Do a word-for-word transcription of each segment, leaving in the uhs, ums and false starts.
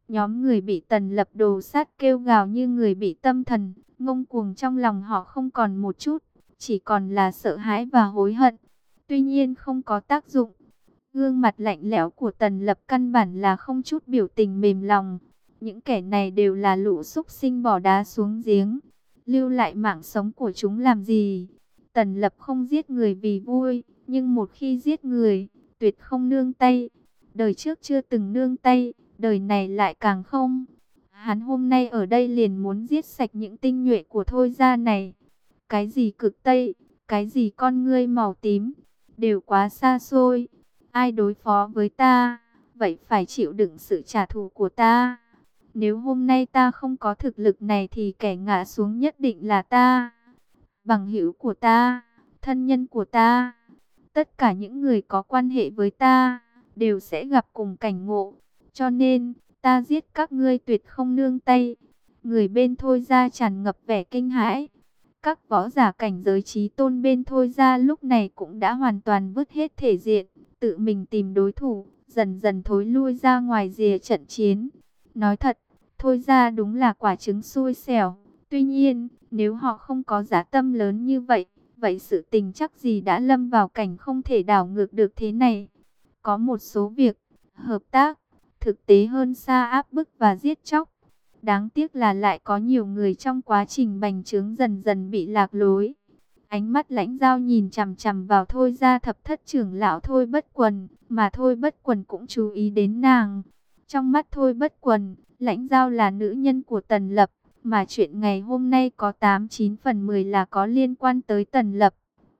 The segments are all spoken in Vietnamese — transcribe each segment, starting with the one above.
Nhóm người bị Tần Lập đồ sát kêu gào như người bị tâm thần, ngông cuồng trong lòng họ không còn một chút, chỉ còn là sợ hãi và hối hận. Tuy nhiên không có tác dụng. Gương mặt lạnh lẽo của Tần Lập căn bản là không chút biểu tình mềm lòng. Những kẻ này đều là lũ súc sinh bỏ đá xuống giếng. Lưu lại mạng sống của chúng làm gì? Tần Lập không giết người vì vui, nhưng một khi giết người, tuyệt không nương tay. Đời trước chưa từng nương tay, đời này lại càng không. Hắn hôm nay ở đây liền muốn giết sạch những tinh nhuệ của Thôi gia này. Cái gì cực Tây, cái gì con ngươi màu tím, đều quá xa xôi. Ai đối phó với ta, vậy phải chịu đựng sự trả thù của ta. Nếu hôm nay ta không có thực lực này thì kẻ ngã xuống nhất định là ta, bằng hữu của ta, thân nhân của ta. Tất cả những người có quan hệ với ta đều sẽ gặp cùng cảnh ngộ. Cho nên, ta giết các ngươi tuyệt không nương tay. Người bên Thôi gia tràn ngập vẻ kinh hãi. Các võ giả cảnh giới chí tôn bên Thôi gia lúc này cũng đã hoàn toàn vứt hết thể diện, tự mình tìm đối thủ, dần dần thối lui ra ngoài rìa trận chiến. Nói thật, Thôi gia đúng là quả trứng xui xẻo. Tuy nhiên, nếu họ không có dã tâm lớn như vậy, vậy sự tình chắc gì đã lâm vào cảnh không thể đảo ngược được thế này. Có một số việc, hợp tác, thực tế hơn xa áp bức và giết chóc. Đáng tiếc là lại có nhiều người trong quá trình bành trướng dần dần bị lạc lối. Ánh mắt Lãnh Dao nhìn chằm chằm vào Thôi gia thập thất trưởng lão Thôi Bất Quần, mà Thôi Bất Quần cũng chú ý đến nàng. Trong mắt Thôi Bất Quần, Lãnh Dao là nữ nhân của Tần Lập, mà chuyện ngày hôm nay có tám chín phần mười là có liên quan tới Tần Lập.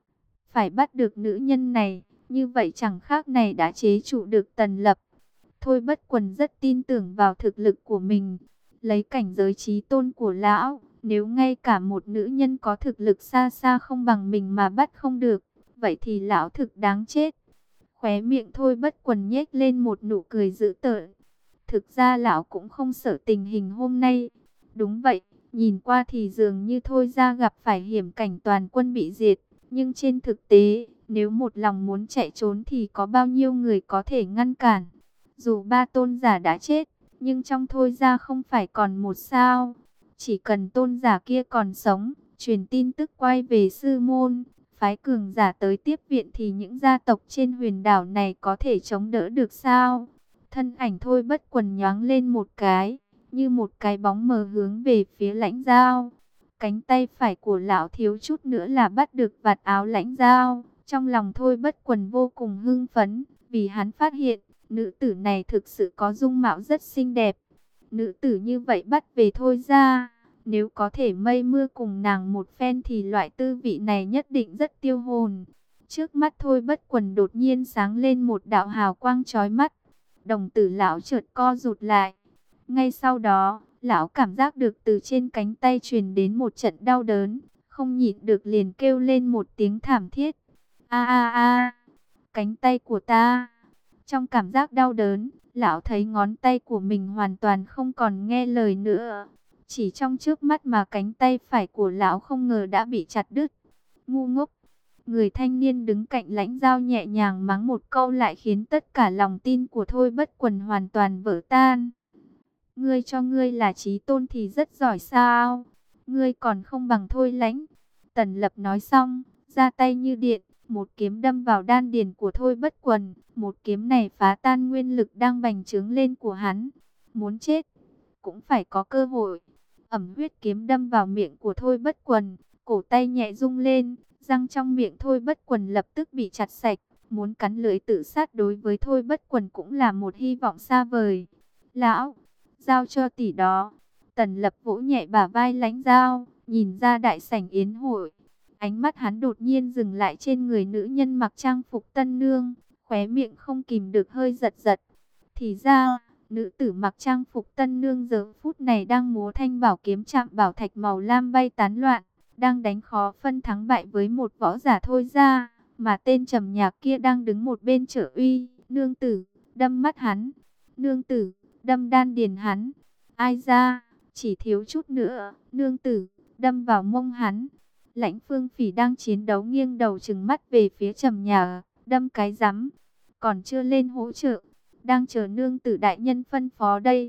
Phải bắt được nữ nhân này, như vậy chẳng khác này đã chế trụ được Tần Lập. Thôi Bất Quần rất tin tưởng vào thực lực của mình. Lấy cảnh giới chí tôn của lão, nếu ngay cả một nữ nhân có thực lực xa xa không bằng mình mà bắt không được, vậy thì lão thực đáng chết. Khóe miệng Thôi Bất Quần nhếch lên một nụ cười dữ tợn. Thực ra lão cũng không sợ tình hình hôm nay. Đúng vậy, nhìn qua thì dường như Thôi gia gặp phải hiểm cảnh toàn quân bị diệt. Nhưng trên thực tế, nếu một lòng muốn chạy trốn thì có bao nhiêu người có thể ngăn cản. Dù ba tôn giả đã chết, nhưng trong Thôi gia không phải còn một sao. Chỉ cần tôn giả kia còn sống, truyền tin tức quay về sư môn, phái cường giả tới tiếp viện thì những gia tộc trên huyền đảo này có thể chống đỡ được sao? Thân ảnh Thôi Bất Quần nhoáng lên một cái, như một cái bóng mờ hướng về phía Lãnh Dao. Cánh tay phải của lão thiếu chút nữa là bắt được vạt áo Lãnh Dao. Trong lòng Thôi Bất Quần vô cùng hưng phấn, vì hắn phát hiện, nữ tử này thực sự có dung mạo rất xinh đẹp. Nữ tử như vậy bắt về Thôi gia, nếu có thể mây mưa cùng nàng một phen thì loại tư vị này nhất định rất tiêu hồn. Trước mắt Thôi Bất Quần đột nhiên sáng lên một đạo hào quang chói mắt. Đồng tử lão chợt co rụt lại. Ngay sau đó, lão cảm giác được từ trên cánh tay truyền đến một trận đau đớn, không nhịn được liền kêu lên một tiếng thảm thiết. A a a, cánh tay của ta. Trong cảm giác đau đớn, lão thấy ngón tay của mình hoàn toàn không còn nghe lời nữa. Chỉ trong chớp mắt mà cánh tay phải của lão không ngờ đã bị chặt đứt. Ngu ngốc. Người thanh niên đứng cạnh Lãnh Dao nhẹ nhàng mắng một câu lại khiến tất cả lòng tin của Thôi Bất Quần hoàn toàn vỡ tan. Ngươi cho ngươi là chí tôn thì rất giỏi sao? Ngươi còn không bằng Thôi Lãnh. Tần Lập nói xong, ra tay như điện, một kiếm đâm vào đan điền của Thôi Bất Quần. Một kiếm này phá tan nguyên lực đang bành trướng lên của hắn. Muốn chết, cũng phải có cơ hội. Ẩm huyết kiếm đâm vào miệng của Thôi Bất Quần, cổ tay nhẹ rung lên, răng trong miệng Thôi Bất Quần lập tức bị chặt sạch. Muốn cắn lưỡi tự sát đối với Thôi Bất Quần cũng là một hy vọng xa vời. Lão, giao cho tỷ đó. Tần Lập vỗ nhẹ bả vai Lãnh Dao, nhìn ra đại sảnh yến hội. Ánh mắt hắn đột nhiên dừng lại trên người nữ nhân mặc trang phục tân nương, khóe miệng không kìm được hơi giật giật. Thì ra, nữ tử mặc trang phục tân nương giờ phút này đang múa thanh bảo kiếm chạm bảo thạch màu lam bay tán loạn, đang đánh khó phân thắng bại với một võ giả Thôi gia, mà tên trầm nhạc kia đang đứng một bên trợ uy. Nương tử, đâm mắt hắn. Nương tử, đâm đan điền hắn. Ai ra, chỉ thiếu chút nữa, nương tử, đâm vào mông hắn. Lãnh Phương Phỉ đang chiến đấu nghiêng đầu trừng mắt về phía trầm nhạc, đâm cái rắm, còn chưa lên hỗ trợ, đang chờ nương tử đại nhân phân phó đây.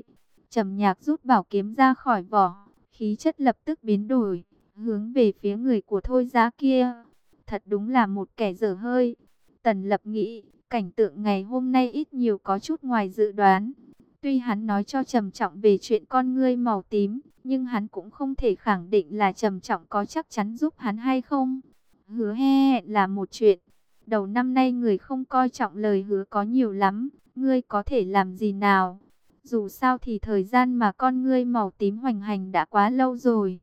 Trầm Nhạc rút bảo kiếm ra khỏi vỏ, khí chất lập tức biến đổi, hướng về phía người của Thôi Gia kia. Thật đúng là một kẻ dở hơi. Tần Lập nghĩ, cảnh tượng ngày hôm nay ít nhiều có chút ngoài dự đoán. Tuy hắn nói cho Trầm Trọng về chuyện con ngươi màu tím, nhưng hắn cũng không thể khẳng định là Trầm Trọng có chắc chắn giúp hắn hay không. Hứa hẹn là một chuyện. Đầu năm nay người không coi trọng lời hứa có nhiều lắm. Ngươi có thể làm gì nào? Dù sao thì thời gian mà con ngươi màu tím hoành hành đã quá lâu rồi.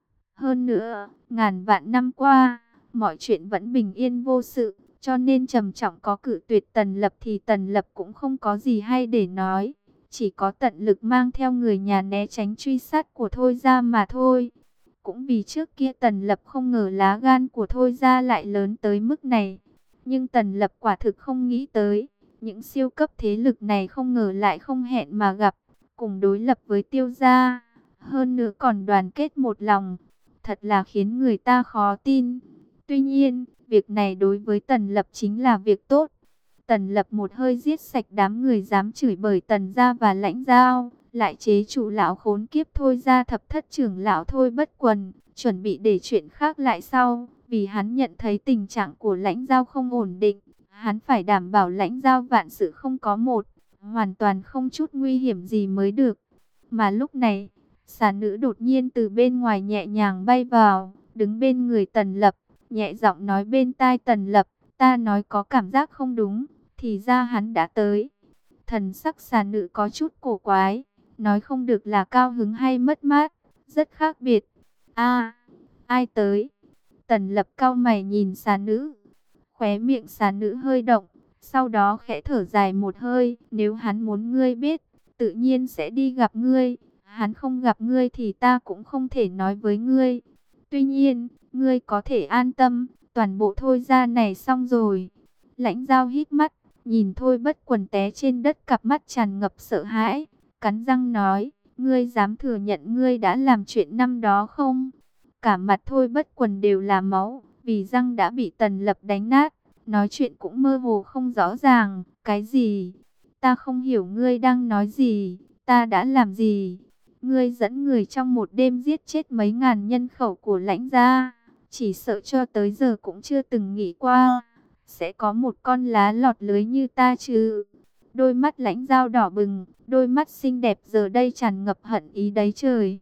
Hơn nữa, ngàn vạn năm qua, mọi chuyện vẫn bình yên vô sự. Cho nên Trầm Trọng có cự tuyệt Tần Lập thì Tần Lập cũng không có gì hay để nói. Chỉ có tận lực mang theo người nhà né tránh truy sát của Thôi Gia mà thôi. Cũng vì trước kia Tần Lập không ngờ lá gan của Thôi Gia lại lớn tới mức này. Nhưng Tần Lập quả thực không nghĩ tới. Những siêu cấp thế lực này không ngờ lại không hẹn mà gặp. Cùng đối lập với Tiêu Gia. Hơn nữa còn đoàn kết một lòng. Thật là khiến người ta khó tin. Tuy nhiên, việc này đối với Tần Lập chính là việc tốt. Tần Lập một hơi giết sạch đám người dám chửi bới Tần gia và Lãnh Giao, lại chế trụ lão khốn kiếp Thôi Gia thập thất trưởng lão Thôi Bất Quần, chuẩn bị để chuyện khác lại sau, vì hắn nhận thấy tình trạng của Lãnh Giao không ổn định, hắn phải đảm bảo Lãnh Giao vạn sự không có một, hoàn toàn không chút nguy hiểm gì mới được. Mà lúc này, xà nữ đột nhiên từ bên ngoài nhẹ nhàng bay vào, đứng bên người Tần Lập, nhẹ giọng nói bên tai Tần Lập, ta nói có cảm giác không đúng. Thì ra hắn đã tới. Thần sắc xà nữ có chút cổ quái, nói không được là cao hứng hay mất mát, rất khác biệt. A, ai tới? Tần Lập cau mày nhìn xà nữ, khóe miệng xà nữ hơi động, sau đó khẽ thở dài một hơi, nếu hắn muốn ngươi biết, tự nhiên sẽ đi gặp ngươi, hắn không gặp ngươi thì ta cũng không thể nói với ngươi. Tuy nhiên, ngươi có thể an tâm, toàn bộ Thôi Gia này xong rồi. Lãnh Giao hít mắt, nhìn Thôi Bất Quần té trên đất, cặp mắt tràn ngập sợ hãi, cắn răng nói, ngươi dám thừa nhận ngươi đã làm chuyện năm đó không? Cả mặt Thôi Bất Quần đều là máu, vì răng đã bị Tần Lập đánh nát, nói chuyện cũng mơ hồ không rõ ràng, cái gì? Ta không hiểu ngươi đang nói gì, ta đã làm gì? Ngươi dẫn người trong một đêm giết chết mấy ngàn nhân khẩu của Lãnh gia, chỉ sợ cho tới giờ cũng chưa từng nghĩ qua sẽ có một con lá lọt lưới như ta chứ. Đôi mắt Lãnh Giao đỏ bừng, đôi mắt xinh đẹp giờ đây tràn ngập hận ý đấy trời.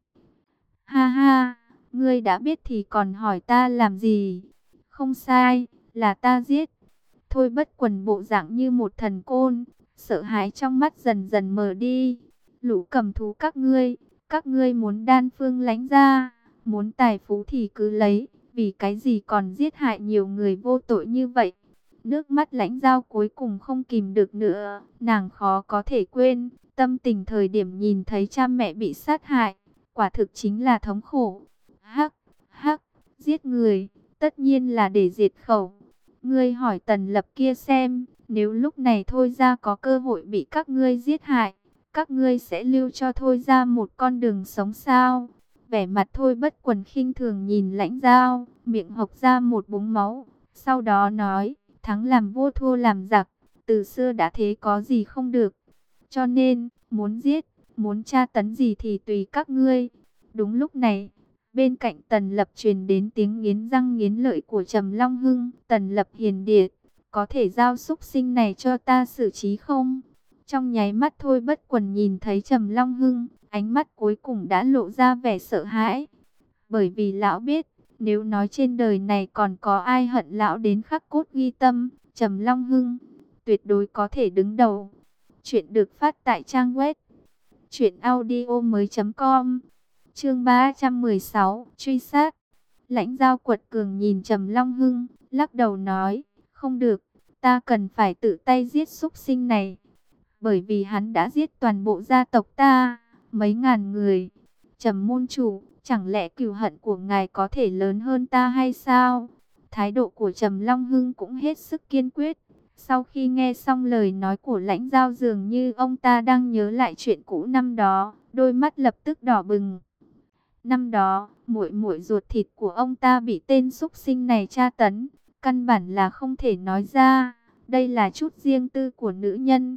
Ha ha, ngươi đã biết thì còn hỏi ta làm gì? Không sai, là ta giết. Thôi Bất Quần bộ dạng như một thần côn, sợ hãi trong mắt dần dần mờ đi. Lũ cầm thú các ngươi, các ngươi muốn đan phương Lãnh gia, muốn tài phú thì cứ lấy, vì cái gì còn giết hại nhiều người vô tội như vậy? Nước mắt Lãnh Giao cuối cùng không kìm được nữa, nàng khó có thể quên, tâm tình thời điểm nhìn thấy cha mẹ bị sát hại, quả thực chính là thống khổ. Hắc, hắc, giết người, tất nhiên là để diệt khẩu. Ngươi hỏi Tần Lập kia xem, nếu lúc này Thôi Gia có cơ hội bị các ngươi giết hại, các ngươi sẽ lưu cho Thôi Gia một con đường sống sao? Vẻ mặt Thôi Bất Quần khinh thường nhìn Lãnh Giao, miệng hộc ra một búng máu, sau đó nói, thắng làm vua thua làm giặc, từ xưa đã thế có gì không được. Cho nên, muốn giết, muốn tra tấn gì thì tùy các ngươi. Đúng lúc này, bên cạnh Tần Lập truyền đến tiếng nghiến răng nghiến lợi của Trầm Long Hưng. Tần Lập hiền điệt, có thể giao xúc sinh này cho ta xử trí không? Trong nháy mắt Thôi Bất Quần nhìn thấy Trầm Long Hưng, ánh mắt cuối cùng đã lộ ra vẻ sợ hãi. Bởi vì lão biết, nếu nói trên đời này còn có ai hận lão đến khắc cốt ghi tâm, Trầm Long Hưng tuyệt đối có thể đứng đầu. Chuyện được phát tại trang web truyện audio mới chấm com. Chương ba trăm mười sáu, truy sát. Lãnh Giao quật cường nhìn Trầm Long Hưng, lắc đầu nói, không được, ta cần phải tự tay giết súc sinh này, bởi vì hắn đã giết toàn bộ gia tộc ta, mấy ngàn người. Trầm môn chủ, chẳng lẽ cừu hận của ngài có thể lớn hơn ta hay sao? Thái độ của Trầm Long Hưng cũng hết sức kiên quyết. Sau khi nghe xong lời nói của Lãnh Giao, dường như ông ta đang nhớ lại chuyện cũ năm đó, đôi mắt lập tức đỏ bừng. Năm đó, muội muội ruột thịt của ông ta bị tên súc sinh này tra tấn, căn bản là không thể nói ra, đây là chút riêng tư của nữ nhân.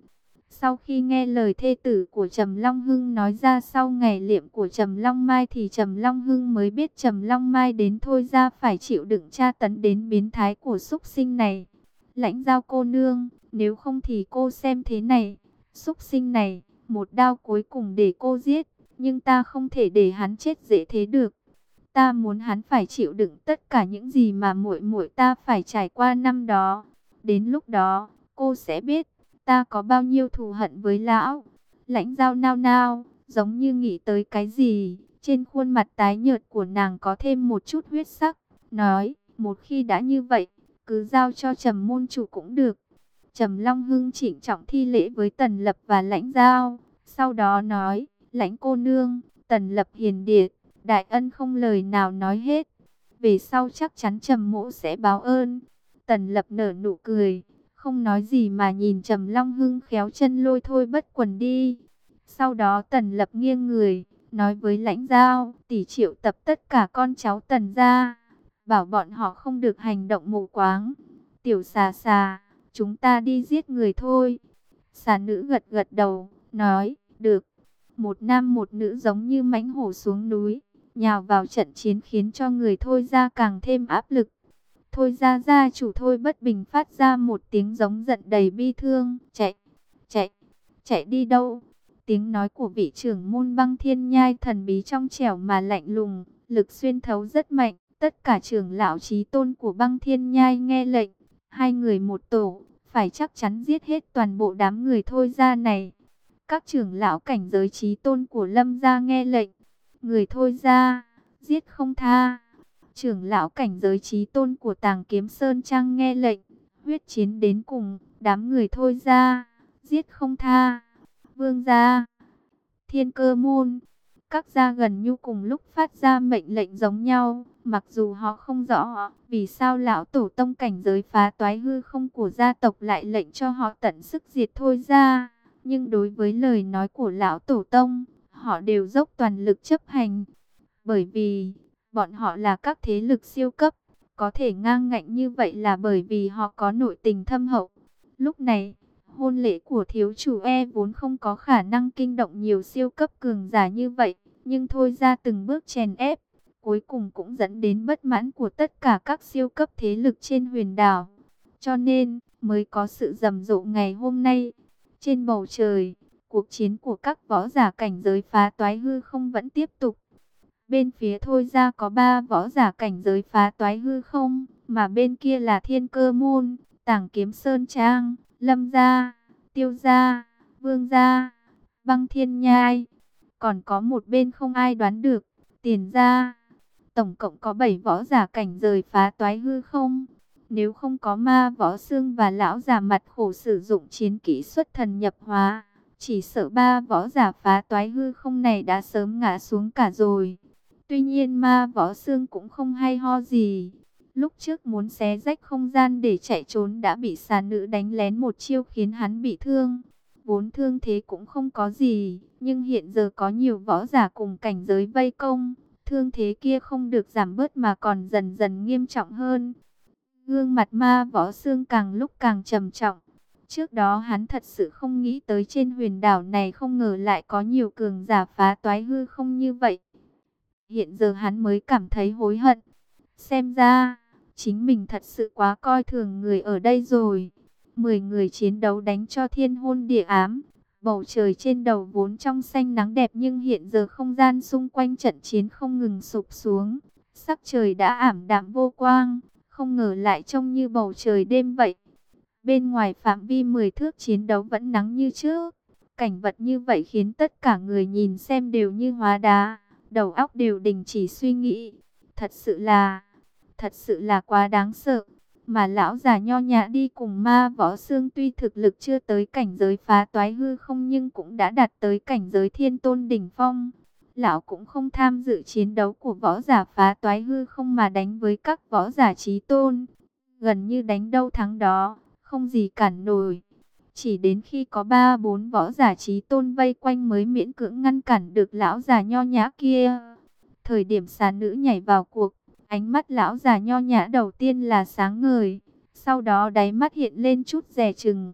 Sau khi nghe lời thê tử của Trầm Long Hưng nói ra sau ngày liệm của Trầm Long Mai thì Trầm Long Hưng mới biết Trầm Long Mai đến Thôi Gia phải chịu đựng tra tấn đến biến thái của súc sinh này. Lãnh Giao cô nương, nếu không thì cô xem thế này, súc sinh này, một đao cuối cùng để cô giết, nhưng ta không thể để hắn chết dễ thế được. Ta muốn hắn phải chịu đựng tất cả những gì mà muội muội ta phải trải qua năm đó. Đến lúc đó, cô sẽ biết ta có bao nhiêu thù hận với lão. Lãnh Giao nao nao, giống như nghĩ tới cái gì, trên khuôn mặt tái nhợt của nàng có thêm một chút huyết sắc, nói, một khi đã như vậy, cứ giao cho Trầm môn chủ cũng được. Trầm Long Hưng trịnh trọng thi lễ với Tần Lập và Lãnh Giao, sau đó nói, Lãnh cô nương, Tần Lập hiền điệt, đại ân không lời nào nói hết. Về sau chắc chắn Trầm mỗ sẽ báo ơn. Tần Lập nở nụ cười, không nói gì mà nhìn Trầm Long Hưng khéo chân lôi Thôi Bất Quần đi. Sau đó Tần Lập nghiêng người, nói với Lãnh Giao, tỷ triệu tập tất cả con cháu Tần gia, bảo bọn họ không được hành động mù quáng. Tiểu xà xà, chúng ta đi giết người thôi. Xà nữ gật gật đầu, nói, được. Một nam một nữ giống như mãnh hổ xuống núi, nhào vào trận chiến khiến cho người Thôi Gia càng thêm áp lực. Thôi Gia gia chủ Thôi Bất Bình phát ra một tiếng giống giận đầy bi thương, chạy, chạy, chạy đi đâu? Tiếng nói của vị trưởng môn Băng Thiên Nhai thần bí trong trẻo mà lạnh lùng, lực xuyên thấu rất mạnh. Tất cả trưởng lão chí tôn của Băng Thiên Nhai nghe lệnh, hai người một tổ, phải chắc chắn giết hết toàn bộ đám người Thôi Gia này. Các trưởng lão cảnh giới chí tôn của Lâm gia nghe lệnh, người Thôi Gia, giết không tha. Trưởng lão cảnh giới chí tôn của Tàng Kiếm Sơn Trang nghe lệnh, huyết chiến đến cùng, đám người Thôi Gia, giết không tha. Vương gia, Thiên Cơ môn, các gia gần như cùng lúc phát ra mệnh lệnh giống nhau, mặc dù họ không rõ vì sao lão tổ tông cảnh giới phá toái hư không của gia tộc lại lệnh cho họ tận sức diệt Thôi Gia, nhưng đối với lời nói của lão tổ tông, họ đều dốc toàn lực chấp hành, bởi vì bọn họ là các thế lực siêu cấp, có thể ngang ngạnh như vậy là bởi vì họ có nội tình thâm hậu. Lúc này, hôn lễ của thiếu chủ E vốn không có khả năng kinh động nhiều siêu cấp cường giả như vậy, nhưng Thôi Gia từng bước chèn ép, cuối cùng cũng dẫn đến bất mãn của tất cả các siêu cấp thế lực trên huyền đảo. Cho nên, mới có sự rầm rộ ngày hôm nay. Trên bầu trời, cuộc chiến của các võ giả cảnh giới phá toái hư không vẫn tiếp tục. Bên phía Thôi Gia có ba võ giả cảnh giới phá toái hư không, mà bên kia là Thiên Cơ môn, Tàng Kiếm Sơn Trang, Lâm gia, Tiêu gia, Vương gia, Băng Thiên Nhai. Còn có một bên không ai đoán được, Tiền gia. Tổng cộng có bảy võ giả cảnh giới phá toái hư không. Nếu không có ma võ xương và lão già mặt khổ sử dụng chiến kỹ xuất thần nhập hóa, chỉ sợ ba võ giả phá toái hư không này đã sớm ngã xuống cả rồi. Tuy nhiên ma võ xương cũng không hay ho gì. Lúc trước muốn xé rách không gian để chạy trốn đã bị xà nữ đánh lén một chiêu khiến hắn bị thương. Vốn thương thế cũng không có gì, nhưng hiện giờ có nhiều võ giả cùng cảnh giới vây công. Thương thế kia không được giảm bớt mà còn dần dần nghiêm trọng hơn. Gương mặt ma võ xương càng lúc càng trầm trọng. Trước đó hắn thật sự không nghĩ tới trên huyền đảo này không ngờ lại có nhiều cường giả phá toái hư không như vậy. Hiện giờ hắn mới cảm thấy hối hận. Xem ra, chính mình thật sự quá coi thường người ở đây rồi. Mười người chiến đấu đánh cho thiên hôn địa ám. Bầu trời trên đầu vốn trong xanh nắng đẹp nhưng hiện giờ không gian xung quanh trận chiến không ngừng sụp xuống. Sắc trời đã ảm đạm vô quang, không ngờ lại trông như bầu trời đêm vậy. Bên ngoài phạm vi mười thước chiến đấu vẫn nắng như trước. Cảnh vật như vậy khiến tất cả người nhìn xem đều như hóa đá, đầu óc đều đình chỉ suy nghĩ. Thật sự là, thật sự là quá đáng sợ. Mà lão già nho nhã đi cùng ma võ xương tuy thực lực chưa tới cảnh giới phá toái hư không nhưng cũng đã đạt tới cảnh giới thiên tôn đỉnh phong. Lão cũng không tham dự chiến đấu của võ giả phá toái hư không mà đánh với các võ giả chí tôn. Gần như đánh đâu thắng đó, không gì cản nổi. Chỉ đến khi có ba bốn võ giả chí tôn vây quanh mới miễn cưỡng ngăn cản được lão già nho nhã kia. Thời điểm xà nữ nhảy vào cuộc, ánh mắt lão già nho nhã đầu tiên là sáng ngời, sau đó đáy mắt hiện lên chút dè chừng.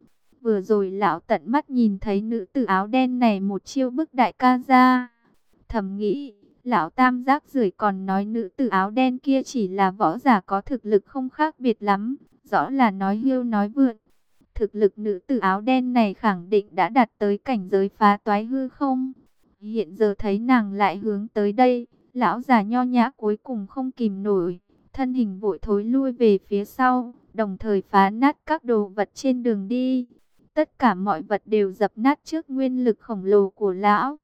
Vừa rồi lão tận mắt nhìn thấy nữ tử áo đen này một chiêu bức đại ca ra. Thầm nghĩ, lão tam giác rưởi còn nói nữ tử áo đen kia chỉ là võ giả có thực lực không khác biệt lắm, rõ là nói hưu nói vượn. Thực lực nữ tử áo đen này khẳng định đã đạt tới cảnh giới phá toái hư không. Hiện giờ thấy nàng lại hướng tới đây, lão già nho nhã cuối cùng không kìm nổi, thân hình vội thối lui về phía sau, đồng thời phá nát các đồ vật trên đường đi. Tất cả mọi vật đều dập nát trước nguyên lực khổng lồ của lão.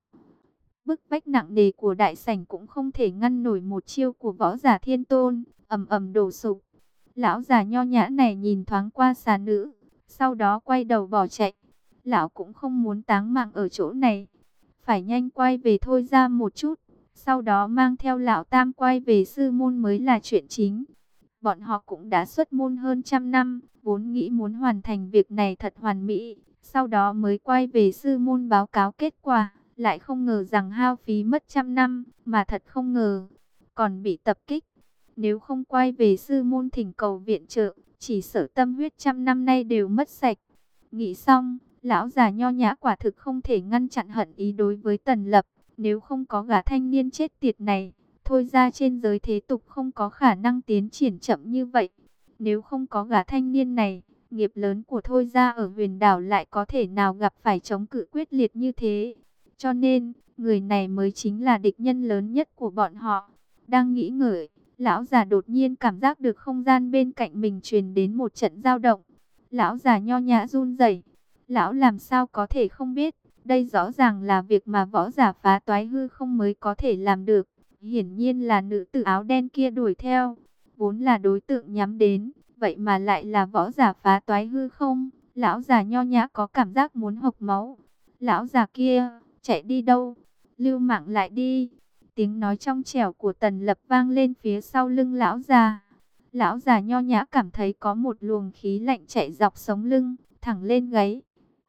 Bức vách nặng nề của đại sảnh cũng không thể ngăn nổi một chiêu của võ giả thiên tôn, ầm ầm đổ sụp. Lão già nho nhã này nhìn thoáng qua xà nữ, sau đó quay đầu bỏ chạy. Lão cũng không muốn táng mạng ở chỗ này, phải nhanh quay về thôi ra một chút, sau đó mang theo lão tam quay về sư môn mới là chuyện chính. Bọn họ cũng đã xuất môn hơn trăm năm, vốn nghĩ muốn hoàn thành việc này thật hoàn mỹ, sau đó mới quay về sư môn báo cáo kết quả, lại không ngờ rằng hao phí mất trăm năm, mà thật không ngờ, còn bị tập kích. Nếu không quay về sư môn thỉnh cầu viện trợ, chỉ sợ tâm huyết trăm năm nay đều mất sạch. Nghĩ xong, lão già nho nhã quả thực không thể ngăn chặn hận ý đối với Tần Lập, nếu không có gã thanh niên chết tiệt này, thôi ra trên giới thế tục không có khả năng tiến triển chậm như vậy. Nếu không có gã thanh niên này, nghiệp lớn của thôi ra ở huyền đảo lại có thể nào gặp phải chống cự quyết liệt như thế. Cho nên, người này mới chính là địch nhân lớn nhất của bọn họ. Đang nghĩ ngợi, lão già đột nhiên cảm giác được không gian bên cạnh mình truyền đến một trận dao động. Lão già nho nhã run rẩy. Lão làm sao có thể không biết, đây rõ ràng là việc mà võ giả phá toái hư không mới có thể làm được. Hiển nhiên là nữ tử áo đen kia đuổi theo, vốn là đối tượng nhắm đến, vậy mà lại là võ giả phá toái hư không. Lão già nho nhã có cảm giác muốn hộc máu. Lão già kia, chạy đi đâu? Lưu mạng lại đi. Tiếng nói trong trẻo của Tần Lập vang lên phía sau lưng lão già. Lão già nho nhã cảm thấy có một luồng khí lạnh chạy dọc sống lưng, thẳng lên gáy.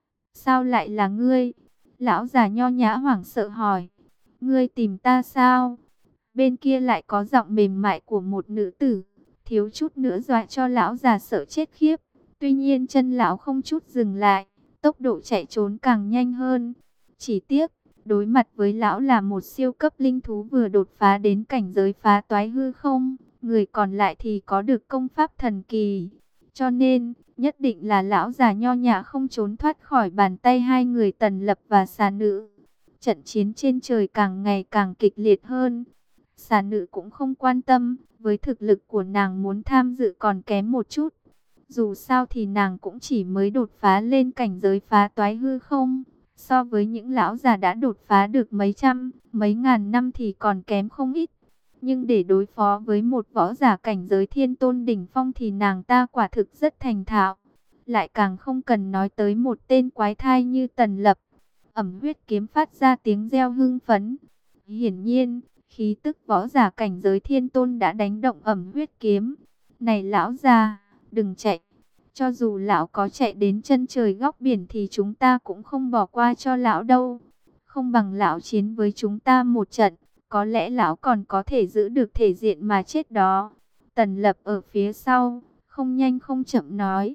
Sao lại là ngươi? Lão già nho nhã hoảng sợ hỏi. Ngươi tìm ta sao? Bên kia lại có giọng mềm mại của một nữ tử, thiếu chút nữa dọa cho lão già sợ chết khiếp. Tuy nhiên chân lão không chút dừng lại, tốc độ chạy trốn càng nhanh hơn. Chỉ tiếc, đối mặt với lão là một siêu cấp linh thú vừa đột phá đến cảnh giới phá toái hư không, người còn lại thì có được công pháp thần kỳ. Cho nên, nhất định là lão già nho nhã không trốn thoát khỏi bàn tay hai người Tần Lập và xà nữ. Trận chiến trên trời càng ngày càng kịch liệt hơn. Xà nữ cũng không quan tâm, với thực lực của nàng muốn tham dự còn kém một chút. Dù sao thì nàng cũng chỉ mới đột phá lên cảnh giới phá toái hư không. So với những lão già đã đột phá được mấy trăm, mấy ngàn năm thì còn kém không ít. Nhưng để đối phó với một võ giả cảnh giới thiên tôn đỉnh phong thì nàng ta quả thực rất thành thạo. Lại càng không cần nói tới một tên quái thai như Tần Lập. Ẩm huyết kiếm phát ra tiếng reo hưng phấn. Hiển nhiên, khí tức võ giả cảnh giới thiên tôn đã đánh động ẩm huyết kiếm. Này lão già, đừng chạy. Cho dù lão có chạy đến chân trời góc biển thì chúng ta cũng không bỏ qua cho lão đâu. Không bằng lão chiến với chúng ta một trận, có lẽ lão còn có thể giữ được thể diện mà chết đó. Tần Lập ở phía sau, không nhanh không chậm nói.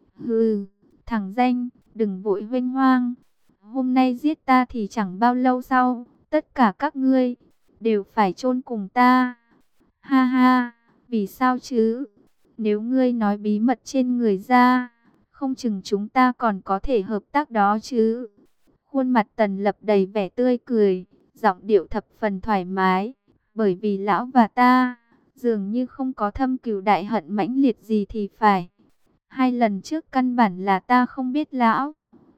Hừ, thằng danh, đừng vội vênh hoang. Hôm nay giết ta thì chẳng bao lâu sau, tất cả các ngươi đều phải chôn cùng ta. Ha ha, vì sao chứ? Nếu ngươi nói bí mật trên người ra, không chừng chúng ta còn có thể hợp tác đó chứ. Khuôn mặt Tần Lập đầy vẻ tươi cười, giọng điệu thập phần thoải mái. Bởi vì lão và ta, dường như không có thâm cừu đại hận mãnh liệt gì thì phải. Hai lần trước căn bản là ta không biết lão.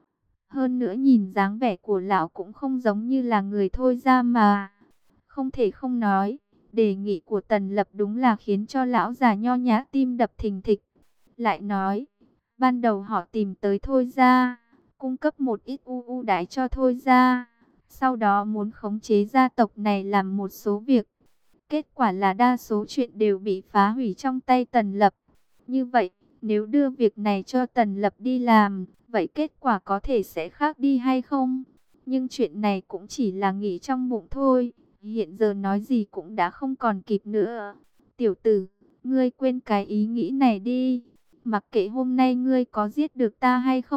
Hơn nữa nhìn dáng vẻ của lão cũng không giống như là người thôi ra mà. Không thể không nói, đề nghị của Tần Lập đúng là khiến cho lão già nho nhã tim đập thình thịch. Lại nói, ban đầu họ tìm tới thôi ra, cung cấp một ít ưu ưu đãi cho thôi ra. Sau đó muốn khống chế gia tộc này làm một số việc. Kết quả là đa số chuyện đều bị phá hủy trong tay Tần Lập. Như vậy, nếu đưa việc này cho Tần Lập đi làm, vậy kết quả có thể sẽ khác đi hay không? Nhưng chuyện này cũng chỉ là nghĩ trong bụng thôi. Hiện giờ nói gì cũng đã không còn kịp nữa. Tiểu tử, ngươi quên cái ý nghĩ này đi. Mặc kệ hôm nay ngươi có giết được ta hay không,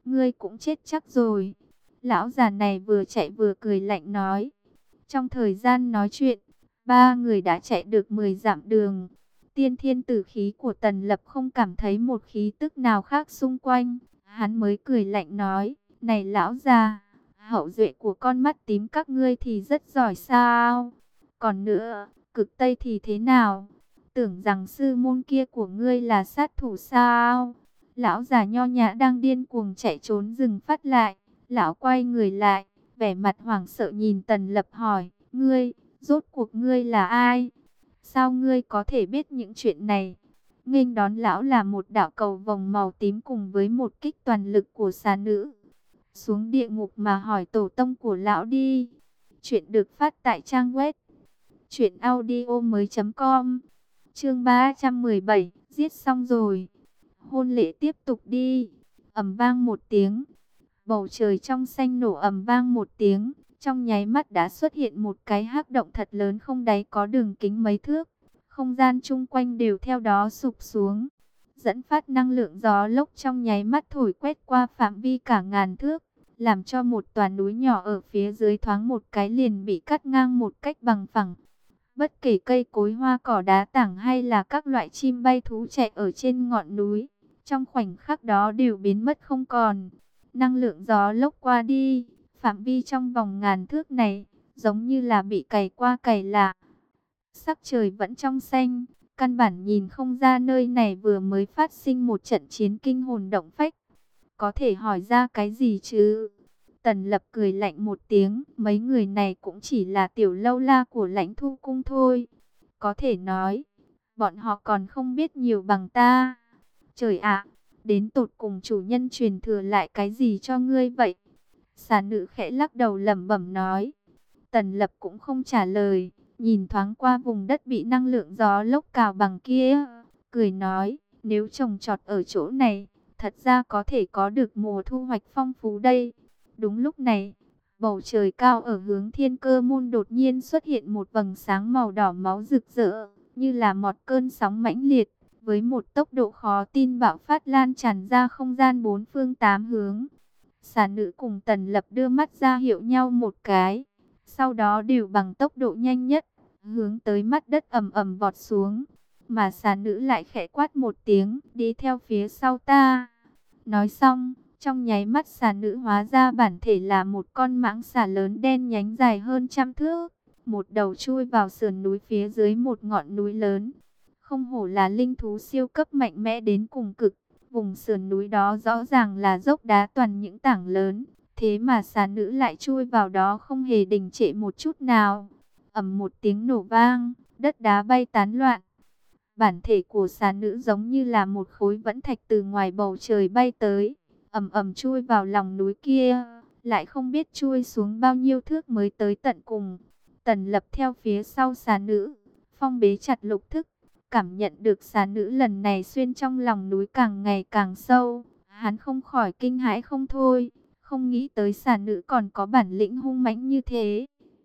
ngươi cũng chết chắc rồi. Lão già này vừa chạy vừa cười lạnh nói. Trong thời gian nói chuyện, ba người đã chạy được mười dặm đường. Tiên thiên tử khí của Tần Lập không cảm thấy một khí tức nào khác xung quanh. Hắn mới cười lạnh nói, này lão già, hậu duệ của con mắt tím các ngươi thì rất giỏi sao? Còn nữa, cực Tây thì thế nào? Tưởng rằng sư môn kia của ngươi là sát thủ sao? Lão già nho nhã đang điên cuồng chạy trốn dừng phát lại. Lão quay người lại, vẻ mặt hoảng sợ nhìn Tần Lập hỏi, ngươi, rốt cuộc ngươi là ai? Sao ngươi có thể biết những chuyện này? Nghênh đón lão là một đạo cầu vồng màu tím cùng với một kích toàn lực của xà nữ. Xuống địa ngục mà hỏi tổ tông của lão đi. Chuyện được phát tại trang web truyện audio mới chấm com. Chương ba trăm mười bảy, giết xong rồi. Hôn lễ tiếp tục đi. Ầm vang một tiếng. Bầu trời trong xanh nổ ầm vang một tiếng. Trong nháy mắt đã xuất hiện một cái hắc động thật lớn không đáy có đường kính mấy thước. Không gian chung quanh đều theo đó sụp xuống. Dẫn phát năng lượng gió lốc trong nháy mắt thổi quét qua phạm vi cả ngàn thước. Làm cho một tòa núi nhỏ ở phía dưới thoáng một cái liền bị cắt ngang một cách bằng phẳng. Bất kể cây cối hoa cỏ đá tảng hay là các loại chim bay thú chạy ở trên ngọn núi, trong khoảnh khắc đó đều biến mất không còn. Năng lượng gió lốc qua đi, phạm vi trong vòng ngàn thước này, giống như là bị cày qua cày lại. Sắc trời vẫn trong xanh, căn bản nhìn không ra nơi này vừa mới phát sinh một trận chiến kinh hồn động phách. Có thể hỏi ra cái gì chứ? Tần Lập cười lạnh một tiếng, mấy người này cũng chỉ là tiểu lâu la của Lãnh Thu Cung thôi. Có thể nói, bọn họ còn không biết nhiều bằng ta. Trời ạ, đến tột cùng chủ nhân truyền thừa lại cái gì cho ngươi vậy? Xà nữ khẽ lắc đầu lẩm bẩm nói. Tần Lập cũng không trả lời, nhìn thoáng qua vùng đất bị năng lượng gió lốc cào bằng kia, cười nói, nếu trồng trọt ở chỗ này, thật ra có thể có được mùa thu hoạch phong phú đây. Đúng lúc này, bầu trời cao ở hướng Thiên Cơ Môn đột nhiên xuất hiện một vầng sáng màu đỏ máu rực rỡ, như là một cơn sóng mãnh liệt, với một tốc độ khó tin bạo phát lan tràn ra không gian bốn phương tám hướng. Xà nữ cùng Tần Lập đưa mắt ra hiệu nhau một cái, sau đó đều bằng tốc độ nhanh nhất, hướng tới mắt đất ầm ầm vọt xuống. Mà xà nữ lại khẽ quát một tiếng, đi theo phía sau ta. Nói xong, trong nháy mắt xà nữ hóa ra bản thể là một con mãng xà lớn đen nhánh dài hơn trăm thước. Một đầu chui vào sườn núi phía dưới một ngọn núi lớn. Không hổ là linh thú siêu cấp mạnh mẽ đến cùng cực. Vùng sườn núi đó rõ ràng là dốc đá toàn những tảng lớn. Thế mà xà nữ lại chui vào đó không hề đình trệ một chút nào. Ầm một tiếng nổ vang, đất đá bay tán loạn. Bản thể của xà nữ giống như là một khối vẫn thạch từ ngoài bầu trời bay tới, ầm ầm chui vào lòng núi kia, lại không biết chui xuống bao nhiêu thước mới tới tận cùng. Tần Lập theo phía sau xà nữ, phong bế chặt lục thức, cảm nhận được xà nữ lần này xuyên trong lòng núi càng ngày càng sâu, hắn không khỏi kinh hãi không thôi, không nghĩ tới xà nữ còn có bản lĩnh hung mãnh như thế.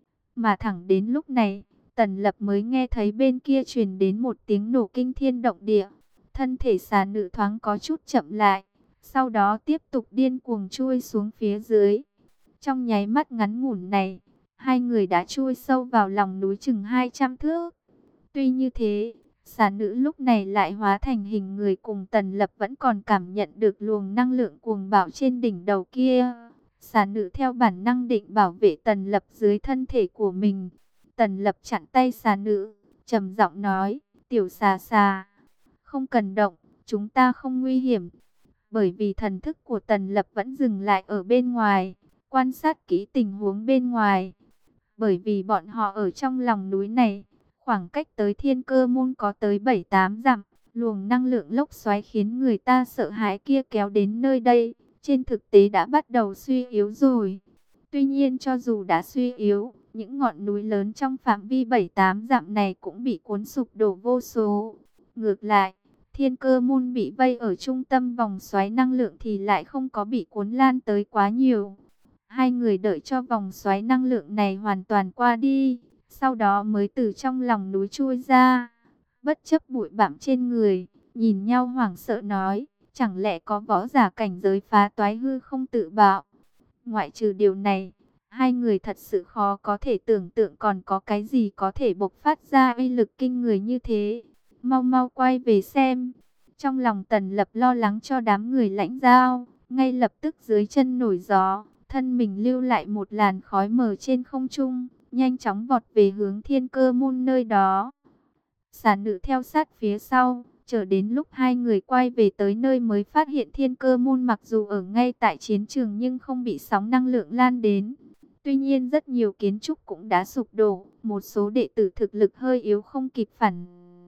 Mà thẳng đến lúc này, Tần Lập mới nghe thấy bên kia truyền đến một tiếng nổ kinh thiên động địa. Thân thể xà nữ thoáng có chút chậm lại, sau đó tiếp tục điên cuồng chui xuống phía dưới. Trong nháy mắt ngắn ngủn này, hai người đã chui sâu vào lòng núi chừng hai trăm thước. Tuy như thế, xà nữ lúc này lại hóa thành hình người cùng Tần Lập vẫn còn cảm nhận được luồng năng lượng cuồng bạo trên đỉnh đầu kia. Xà nữ theo bản năng định bảo vệ Tần Lập dưới thân thể của mình. Tần Lập chặn tay xà nữ, trầm giọng nói, tiểu xà xà, không cần động, chúng ta không nguy hiểm. Bởi vì thần thức của Tần Lập vẫn dừng lại ở bên ngoài, quan sát kỹ tình huống bên ngoài. Bởi vì bọn họ ở trong lòng núi này, khoảng cách tới Thiên Cơ Môn có tới bảy tám dặm, luồng năng lượng lốc xoáy khiến người ta sợ hãi kia kéo đến nơi đây, trên thực tế đã bắt đầu suy yếu rồi. Tuy nhiên cho dù đã suy yếu, những ngọn núi lớn trong phạm vi bảy tám dặm này cũng bị cuốn sụp đổ vô số. Ngược lại, Thiên Cơ Môn bị vây ở trung tâm vòng xoáy năng lượng thì lại không có bị cuốn lan tới quá nhiều. Hai người đợi cho vòng xoáy năng lượng này hoàn toàn qua đi, sau đó mới từ trong lòng núi chui ra. Bất chấp bụi bặm trên người, nhìn nhau hoảng sợ nói, Chẳng lẽ có võ giả cảnh giới phá toái hư không tự bạo? Ngoại trừ điều này, hai người thật sự khó có thể tưởng tượng còn có cái gì có thể bộc phát ra uy lực kinh người như thế. Mau mau quay về xem. Trong lòng Tần Lập lo lắng cho đám người Lãnh Giao, ngay lập tức dưới chân nổi gió, thân mình lưu lại một làn khói mờ trên không trung, nhanh chóng vọt về hướng Thiên Cơ Môn nơi đó. Xà nữ theo sát phía sau, chờ đến lúc hai người quay về tới nơi mới phát hiện Thiên Cơ Môn mặc dù ở ngay tại chiến trường nhưng không bị sóng năng lượng lan đến. Tuy nhiên rất nhiều kiến trúc cũng đã sụp đổ, một số đệ tử thực lực hơi yếu không kịp phản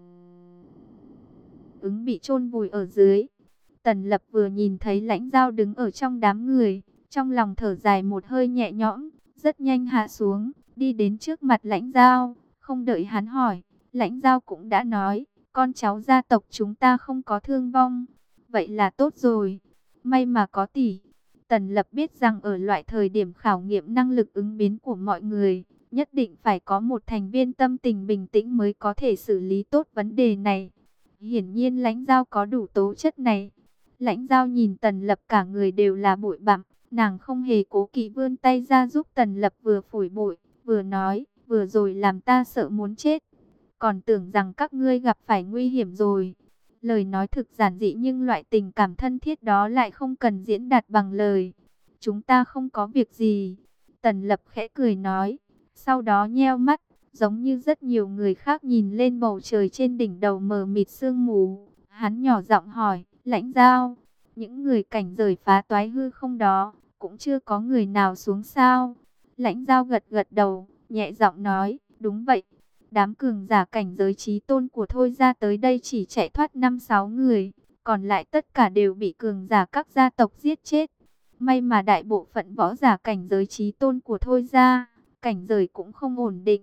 ứng bị chôn vùi ở dưới. Tần Lập vừa nhìn thấy Lãnh Giao đứng ở trong đám người, trong lòng thở dài một hơi nhẹ nhõm, rất nhanh hạ xuống, đi đến trước mặt Lãnh Giao, không đợi hắn hỏi, Lãnh Giao cũng đã nói, con cháu gia tộc chúng ta không có thương vong. Vậy là tốt rồi, may mà có tỷ. Tần Lập biết rằng ở loại thời điểm khảo nghiệm năng lực ứng biến của mọi người, nhất định phải có một thành viên tâm tình bình tĩnh mới có thể xử lý tốt vấn đề này. Hiển nhiên Lãnh Giao có đủ tố chất này. Lãnh Giao nhìn Tần Lập cả người đều là bụi bặm, nàng không hề cố kỵ vươn tay ra giúp Tần Lập vừa phủi bụi, vừa nói, vừa rồi làm ta sợ muốn chết. Còn tưởng rằng các ngươi gặp phải nguy hiểm rồi. Lời nói thực giản dị nhưng loại tình cảm thân thiết đó lại không cần diễn đạt bằng lời. Chúng ta không có việc gì. Tần Lập khẽ cười nói, sau đó nheo mắt, giống như rất nhiều người khác nhìn lên bầu trời trên đỉnh đầu mờ mịt sương mù. Hắn nhỏ giọng hỏi, Lãnh Giao, những người cảnh rời phá toái hư không đó, cũng chưa có người nào xuống sao? Lãnh Giao gật gật đầu, nhẹ giọng nói, đúng vậy. Đám cường giả cảnh giới chí tôn của Thôi Gia tới đây chỉ chạy thoát năm sáu người, còn lại tất cả đều bị cường giả các gia tộc giết chết. May mà đại bộ phận võ giả cảnh giới chí tôn của Thôi Gia, cảnh giới cũng không ổn định.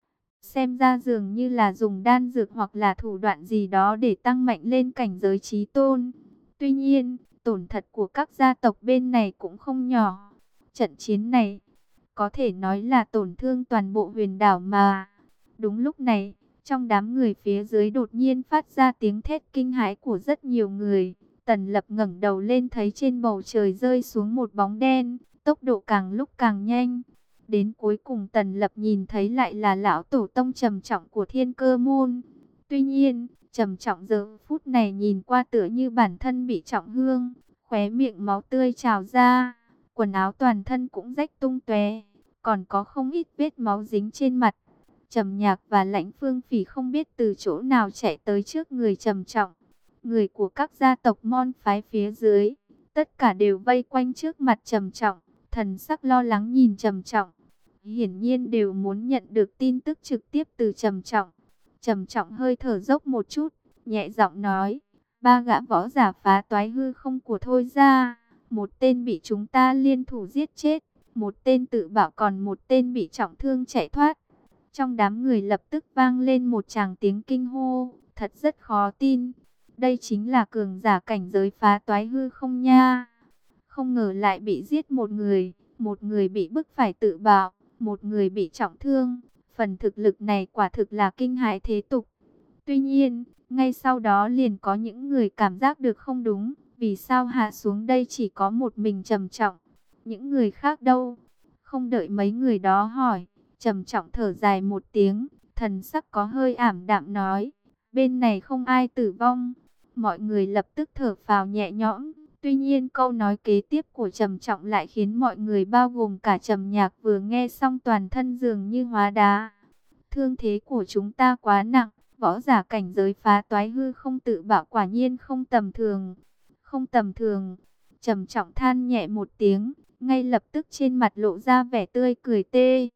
Xem ra dường như là dùng đan dược hoặc là thủ đoạn gì đó để tăng mạnh lên cảnh giới chí tôn. Tuy nhiên, tổn thất của các gia tộc bên này cũng không nhỏ. Trận chiến này, có thể nói là tổn thương toàn bộ huyền đảo mà. Đúng lúc này, trong đám người phía dưới đột nhiên phát ra tiếng thét kinh hãi của rất nhiều người. Tần Lập ngẩng đầu lên thấy trên bầu trời rơi xuống một bóng đen, tốc độ càng lúc càng nhanh. Đến cuối cùng Tần Lập nhìn thấy lại là lão tổ tông trầm trọng của Thiên Cơ Môn. Tuy nhiên, trầm trọng giờ phút này nhìn qua tựa như bản thân bị trọng thương, khóe miệng máu tươi trào ra, quần áo toàn thân cũng rách tung tóe, còn có không ít vết máu dính trên mặt. Trầm Nhạc và Lãnh Phương Phỉ không biết từ chỗ nào chạy tới trước người trầm trọng. Người của các gia tộc môn phái phía dưới, tất cả đều vây quanh trước mặt trầm trọng, thần sắc lo lắng nhìn trầm trọng. Hiển nhiên đều muốn nhận được tin tức trực tiếp từ trầm trọng. Trầm trọng hơi thở dốc một chút, nhẹ giọng nói, ba gã võ giả phá toái hư không của Thôi Gia, một tên bị chúng ta liên thủ giết chết, một tên tự bảo còn một tên bị trọng thương chạy thoát. Trong đám người lập tức vang lên một tràng tiếng kinh hô, thật rất khó tin. Đây chính là cường giả cảnh giới phá toái hư không nha. Không ngờ lại bị giết một người, một người bị bức phải tự bạo, một người bị trọng thương. Phần thực lực này quả thực là kinh hãi thế tục. Tuy nhiên, ngay sau đó liền có những người cảm giác được không đúng. Vì sao hạ xuống đây chỉ có một mình trầm trọng? Những người khác đâu? Không đợi mấy người đó hỏi, trầm trọng thở dài một tiếng, thần sắc có hơi ảm đạm nói, bên này không ai tử vong. Mọi người lập tức thở phào nhẹ nhõm. Tuy nhiên câu nói kế tiếp của trầm trọng lại khiến mọi người bao gồm cả Trầm Nhạc vừa nghe xong toàn thân dường như hóa đá. Thương thế của chúng ta quá nặng, võ giả cảnh giới phá toái hư không tự bạo quả nhiên không tầm thường. Không tầm thường. Trầm trọng than nhẹ một tiếng, ngay lập tức trên mặt lộ ra vẻ tươi cười tê.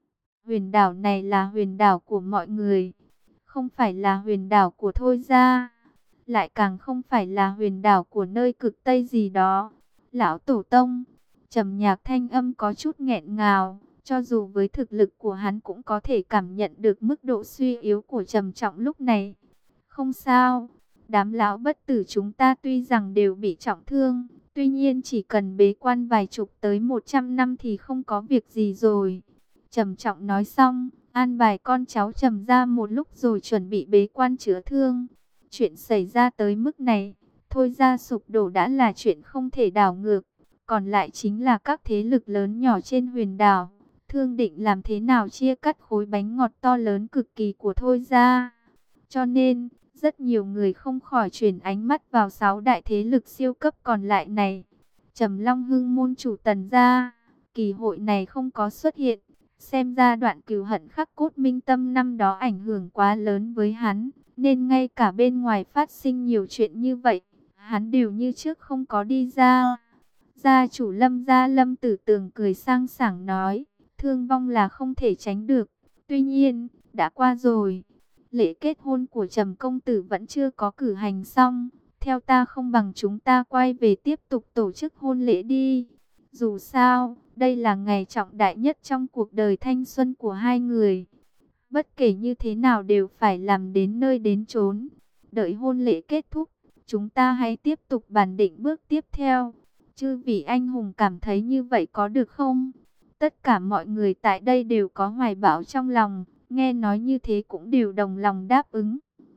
Huyền đảo này là huyền đảo của mọi người, không phải là huyền đảo của Thôi Gia, lại càng không phải là huyền đảo của nơi cực Tây gì đó. Lão tổ tông, Trầm Nhạc thanh âm có chút nghẹn ngào, cho dù với thực lực của hắn cũng có thể cảm nhận được mức độ suy yếu của trầm trọng lúc này. Không sao, đám lão bất tử chúng ta tuy rằng đều bị trọng thương, tuy nhiên chỉ cần bế quan vài chục tới một trăm năm thì không có việc gì rồi. Trầm trọng nói xong, an bài con cháu Trầm ra một lúc rồi chuẩn bị bế quan chữa thương. Chuyện xảy ra tới mức này, Thôi ra sụp đổ đã là chuyện không thể đảo ngược, còn lại chính là các thế lực lớn nhỏ trên huyền đảo. Thương định làm thế nào chia cắt khối bánh ngọt to lớn cực kỳ của Thôi ra. Cho nên, rất nhiều người không khỏi chuyển ánh mắt vào sáu đại thế lực siêu cấp còn lại này. Trầm Long Hưng môn chủ Tần gia, kỳ hội này không có xuất hiện. Xem ra đoạn cừu hận khắc cốt minh tâm năm đó ảnh hưởng quá lớn với hắn, nên ngay cả bên ngoài phát sinh nhiều chuyện như vậy, hắn đều như trước không có đi ra. Gia chủ Lâm gia Lâm Tử Tường cười sang sảng nói, thương vong là không thể tránh được, tuy nhiên, đã qua rồi. Lễ kết hôn của Trầm công tử vẫn chưa có cử hành xong, theo ta không bằng chúng ta quay về tiếp tục tổ chức hôn lễ đi. Dù sao, đây là ngày trọng đại nhất trong cuộc đời thanh xuân của hai người. Bất kể như thế nào đều phải làm đến nơi đến chốn. Đợi hôn lễ kết thúc, chúng ta hãy tiếp tục bàn định bước tiếp theo. Chư vị anh hùng cảm thấy như vậy có được không? Tất cả mọi người tại đây đều có hoài bão trong lòng, nghe nói như thế cũng đều đồng lòng đáp ứng.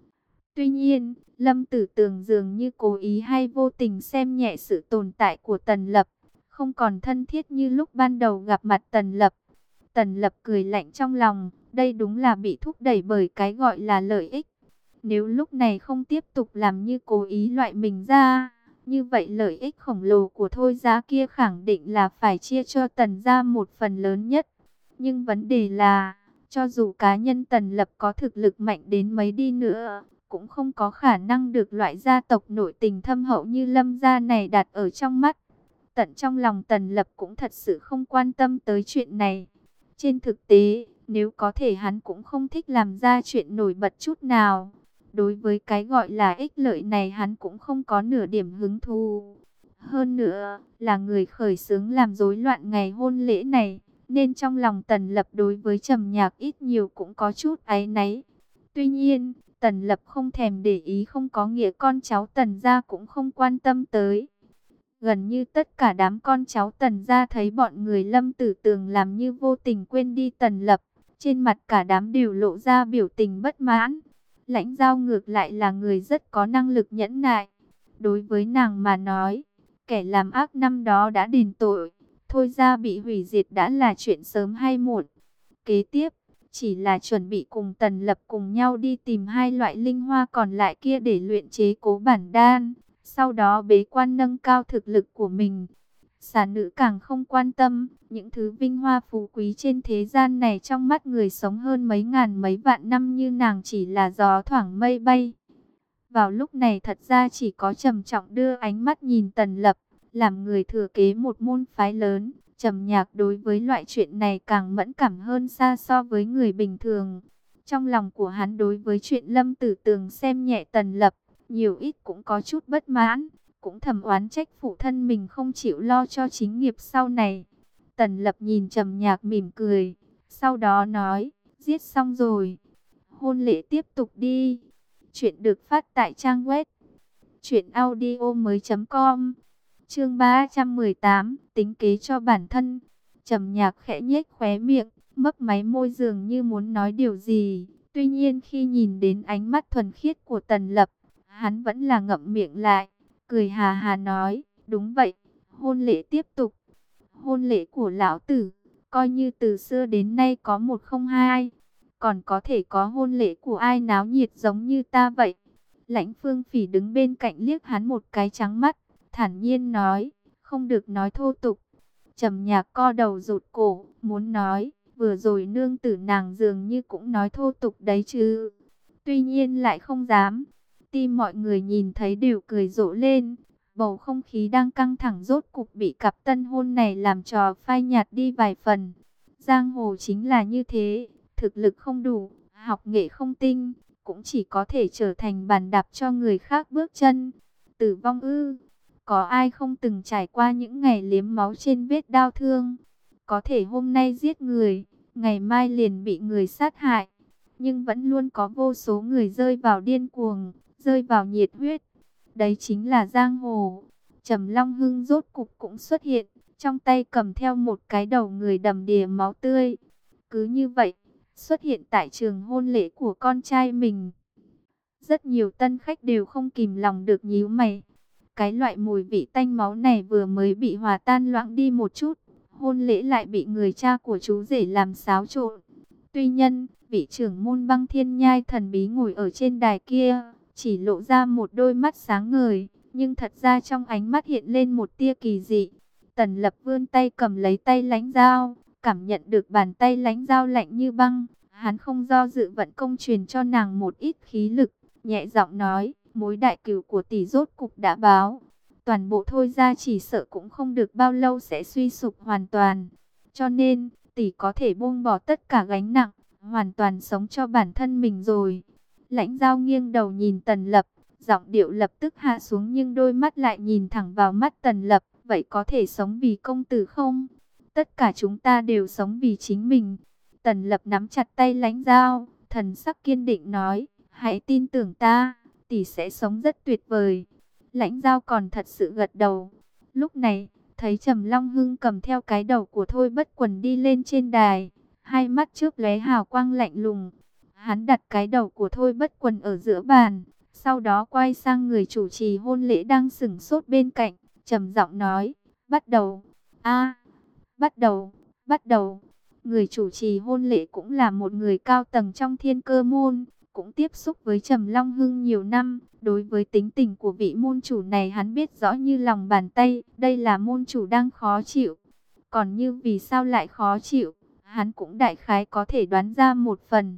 Tuy nhiên, Lâm Tử Tường dường như cố ý hay vô tình xem nhẹ sự tồn tại của Tần Lập, không còn thân thiết như lúc ban đầu gặp mặt Tần Lập. Tần Lập cười lạnh trong lòng, đây đúng là bị thúc đẩy bởi cái gọi là lợi ích. Nếu lúc này không tiếp tục làm như cố ý loại mình ra, như vậy lợi ích khổng lồ của Thôi gia kia khẳng định là phải chia cho Tần gia một phần lớn nhất. Nhưng vấn đề là, cho dù cá nhân Tần Lập có thực lực mạnh đến mấy đi nữa, cũng không có khả năng được loại gia tộc nội tình thâm hậu như Lâm gia này đặt ở trong mắt. Tận trong lòng Tần Lập cũng thật sự không quan tâm tới chuyện này. Trên thực tế, nếu có thể hắn cũng không thích làm ra chuyện nổi bật chút nào. Đối với cái gọi là ích lợi này hắn cũng không có nửa điểm hứng thú. Hơn nữa, là người khởi xướng làm rối loạn ngày hôn lễ này, nên trong lòng Tần Lập đối với Trầm Nhạc ít nhiều cũng có chút áy náy. Tuy nhiên, Tần Lập không thèm để ý không có nghĩa con cháu Tần gia cũng không quan tâm tới. Gần như tất cả đám con cháu Tần gia thấy bọn người Lâm Tử Tường làm như vô tình quên đi Tần Lập. Trên mặt cả đám đều lộ ra biểu tình bất mãn. Lãnh Giao ngược lại là người rất có năng lực nhẫn nại. Đối với nàng mà nói, kẻ làm ác năm đó đã đền tội. Thôi ra bị hủy diệt đã là chuyện sớm hay muộn. Kế tiếp, chỉ là chuẩn bị cùng Tần Lập cùng nhau đi tìm hai loại linh hoa còn lại kia để luyện chế cố bản đan. Sau đó bế quan nâng cao thực lực của mình. Xà nữ càng không quan tâm, những thứ vinh hoa phú quý trên thế gian này trong mắt người sống hơn mấy ngàn mấy vạn năm như nàng chỉ là gió thoảng mây bay. Vào lúc này thật ra chỉ có Trầm Trọng đưa ánh mắt nhìn Tần Lập, làm người thừa kế một môn phái lớn. Trầm Nhạc đối với loại chuyện này càng mẫn cảm hơn xa so với người bình thường. Trong lòng của hắn đối với chuyện Lâm Tử Tường xem nhẹ Tần Lập, nhiều ít cũng có chút bất mãn, cũng thầm oán trách phụ thân mình không chịu lo cho chính nghiệp sau này. Tần Lập nhìn Trầm Nhạc mỉm cười, sau đó nói, giết xong rồi, hôn lễ tiếp tục đi. Chuyện được phát tại trang web truyện audio mới chấm com. Chương ba trăm mười tám, tính kế cho bản thân. Trầm Nhạc khẽ nhếch khóe miệng, mấp máy môi dường như muốn nói điều gì. Tuy nhiên khi nhìn đến ánh mắt thuần khiết của Tần Lập, hắn vẫn là ngậm miệng lại, cười hà hà nói, đúng vậy, hôn lễ tiếp tục. Hôn lễ của lão tử, coi như từ xưa đến nay có một không hai, còn có thể có hôn lễ của ai náo nhiệt giống như ta vậy. Lãnh Phương Phỉ đứng bên cạnh liếc hắn một cái trắng mắt, thản nhiên nói, không được nói thô tục. Trầm Nhạc co đầu rụt cổ, muốn nói, vừa rồi nương tử nàng dường như cũng nói thô tục đấy chứ. Tuy nhiên lại không dám. Tim mọi người nhìn thấy đều cười rộ lên. Bầu không khí đang căng thẳng rốt cục bị cặp tân hôn này làm trò phai nhạt đi vài phần. Giang hồ chính là như thế, thực lực không đủ, học nghệ không tinh, cũng chỉ có thể trở thành bàn đạp cho người khác bước chân. Tử vong ư? Có ai không từng trải qua những ngày liếm máu trên vết đau thương? Có thể hôm nay giết người, ngày mai liền bị người sát hại. Nhưng vẫn luôn có vô số người rơi vào điên cuồng, rơi vào nhiệt huyết. Đấy chính là giang hồ. Trầm Long Hưng rốt cục cũng xuất hiện, trong tay cầm theo một cái đầu người đầm đìa máu tươi. Cứ như vậy, xuất hiện tại trường hôn lễ của con trai mình. Rất nhiều tân khách đều không kìm lòng được nhíu mày. Cái loại mùi vị tanh máu này vừa mới bị hòa tan loãng đi một chút, hôn lễ lại bị người cha của chú rể làm xáo trộn. Tuy nhân, vị trưởng môn Băng Thiên Nhai thần bí ngồi ở trên đài kia, chỉ lộ ra một đôi mắt sáng ngời, nhưng thật ra trong ánh mắt hiện lên một tia kỳ dị. Tần Lập vươn tay cầm lấy tay Lãnh Dao, cảm nhận được bàn tay Lãnh Dao lạnh như băng, hắn không do dự vận công truyền cho nàng một ít khí lực, nhẹ giọng nói, mối đại cửu của tỷ rốt cục đã báo. Toàn bộ Thôi gia chỉ sợ cũng không được bao lâu sẽ suy sụp hoàn toàn. Cho nên, tỷ có thể buông bỏ tất cả gánh nặng, hoàn toàn sống cho bản thân mình rồi. Lãnh Dao nghiêng đầu nhìn Tần Lập, giọng điệu lập tức hạ xuống nhưng đôi mắt lại nhìn thẳng vào mắt Tần Lập. Vậy có thể sống vì công tử không? Tất cả chúng ta đều sống vì chính mình. Tần Lập nắm chặt tay Lãnh Dao, thần sắc kiên định nói, hãy tin tưởng ta, tỷ sẽ sống rất tuyệt vời. Lãnh Dao còn thật sự gật đầu. Lúc này, thấy Trầm Long Hưng cầm theo cái đầu của Thôi Bất Quần đi lên trên đài, hai mắt chớp lóe hào quang lạnh lùng. Hắn đặt cái đầu của Thôi Bất Quần ở giữa bàn, sau đó quay sang người chủ trì hôn lễ đang sững sốt bên cạnh, trầm giọng nói, bắt đầu. A, bắt đầu, bắt đầu. Người chủ trì hôn lễ cũng là một người cao tầng trong Thiên Cơ môn, cũng tiếp xúc với Trầm Long Hưng nhiều năm. Đối với tính tình của vị môn chủ này hắn biết rõ như lòng bàn tay, đây là môn chủ đang khó chịu. Còn như vì sao lại khó chịu, hắn cũng đại khái có thể đoán ra một phần.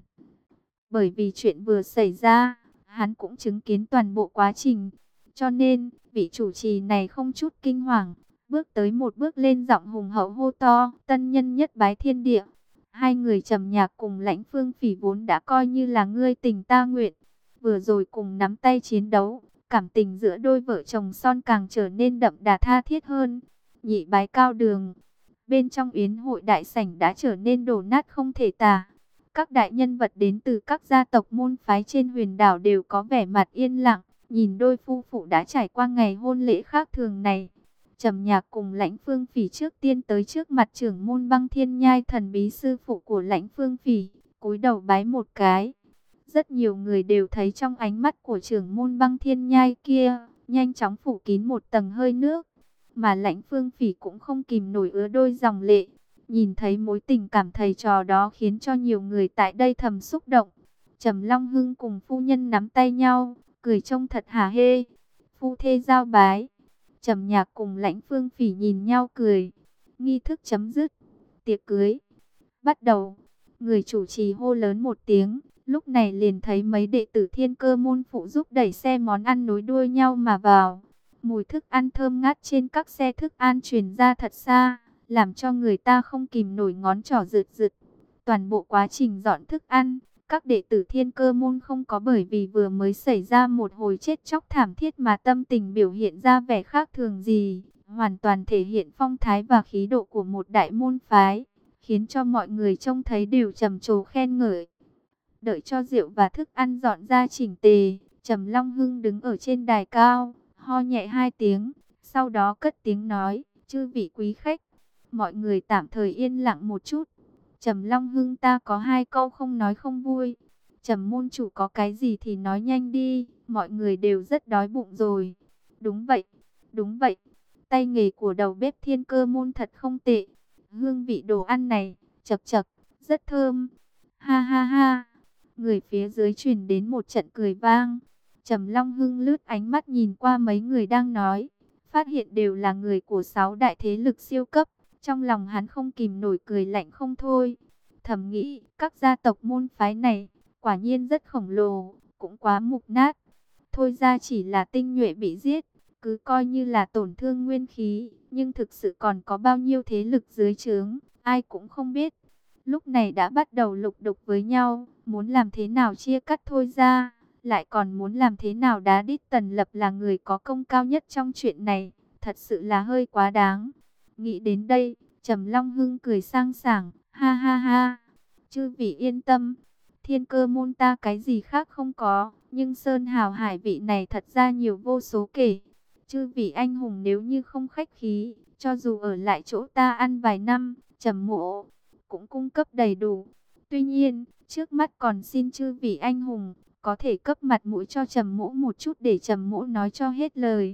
Bởi vì chuyện vừa xảy ra, hắn cũng chứng kiến toàn bộ quá trình. Cho nên, vị chủ trì này không chút kinh hoàng, bước tới một bước lên giọng hùng hậu hô to, tân nhân nhất bái thiên địa. Hai người Trầm Nhạc cùng Lãnh Phương Phỉ vốn đã coi như là ngươi tình ta nguyện. Vừa rồi cùng nắm tay chiến đấu, cảm tình giữa đôi vợ chồng son càng trở nên đậm đà tha thiết hơn. Nhị bái cao đường, bên trong yến hội đại sảnh đã trở nên đổ nát không thể tả. Các đại nhân vật đến từ các gia tộc môn phái trên huyền đảo đều có vẻ mặt yên lặng, nhìn đôi phu phụ đã trải qua ngày hôn lễ khác thường này. Trầm Nhạc cùng Lãnh Phương Phỉ trước tiên tới trước mặt trưởng môn Băng Thiên Nhai thần bí sư phụ của Lãnh Phương Phỉ, cúi đầu bái một cái. Rất nhiều người đều thấy trong ánh mắt của trưởng môn Băng Thiên Nhai kia, nhanh chóng phủ kín một tầng hơi nước. Mà Lãnh Phương Phỉ cũng không kìm nổi ứa đôi dòng lệ. Nhìn thấy mối tình cảm thầy trò đó khiến cho nhiều người tại đây thầm xúc động. Trầm Long Hưng cùng phu nhân nắm tay nhau, cười trông thật hả hê. Phu thê giao bái. Trầm Nhạc cùng Lãnh Phương Phỉ nhìn nhau cười. Nghi thức chấm dứt. Tiệc cưới bắt đầu. Người chủ trì hô lớn một tiếng. Lúc này liền thấy mấy đệ tử Thiên Cơ môn phụ giúp đẩy xe món ăn nối đuôi nhau mà vào. Mùi thức ăn thơm ngát trên các xe thức ăn truyền ra thật xa, làm cho người ta không kìm nổi ngón trỏ rượt rượt. Toàn bộ quá trình dọn thức ăn, các đệ tử Thiên Cơ môn không có bởi vì vừa mới xảy ra một hồi chết chóc thảm thiết mà tâm tình biểu hiện ra vẻ khác thường gì, hoàn toàn thể hiện phong thái và khí độ của một đại môn phái, khiến cho mọi người trông thấy đều trầm trồ khen ngợi. Đợi cho rượu và thức ăn dọn ra chỉnh tề, Trầm Long Hưng đứng ở trên đài cao, ho nhẹ hai tiếng, sau đó cất tiếng nói, chư vị quý khách, mọi người tạm thời yên lặng một chút. Trầm Long Hưng, ta có hai câu không nói không vui. Trầm môn chủ có cái gì thì nói nhanh đi, mọi người đều rất đói bụng rồi. Đúng vậy, đúng vậy, tay nghề của đầu bếp Thiên Cơ môn thật không tệ. Hương vị đồ ăn này, chậc chậc, rất thơm. Ha ha ha. Người phía dưới truyền đến một trận cười vang. Trầm Long Hưng lướt ánh mắt nhìn qua mấy người đang nói, phát hiện đều là người của sáu đại thế lực siêu cấp. Trong lòng hắn không kìm nổi cười lạnh không thôi. Thầm nghĩ, các gia tộc môn phái này, quả nhiên rất khổng lồ, cũng quá mục nát. Thôi ra chỉ là tinh nhuệ bị giết, cứ coi như là tổn thương nguyên khí, nhưng thực sự còn có bao nhiêu thế lực dưới trướng, ai cũng không biết. Lúc này đã bắt đầu lục đục với nhau, muốn làm thế nào chia cắt Thôi ra, lại còn muốn làm thế nào đá đít Tần Lập là người có công cao nhất trong chuyện này, thật sự là hơi quá đáng. Nghĩ đến đây, Trầm Long Hưng cười sang sảng, ha ha ha, chư vị yên tâm, Thiên Cơ môn ta cái gì khác không có, nhưng Sơn Hào Hải vị này thật ra nhiều vô số kể. Chư vị anh hùng nếu như không khách khí, cho dù ở lại chỗ ta ăn vài năm, Trầm mộ cũng cung cấp đầy đủ. Tuy nhiên, trước mắt còn xin chư vị anh hùng có thể cấp mặt mũi cho Trầm mỗ một chút để Trầm mỗ nói cho hết lời.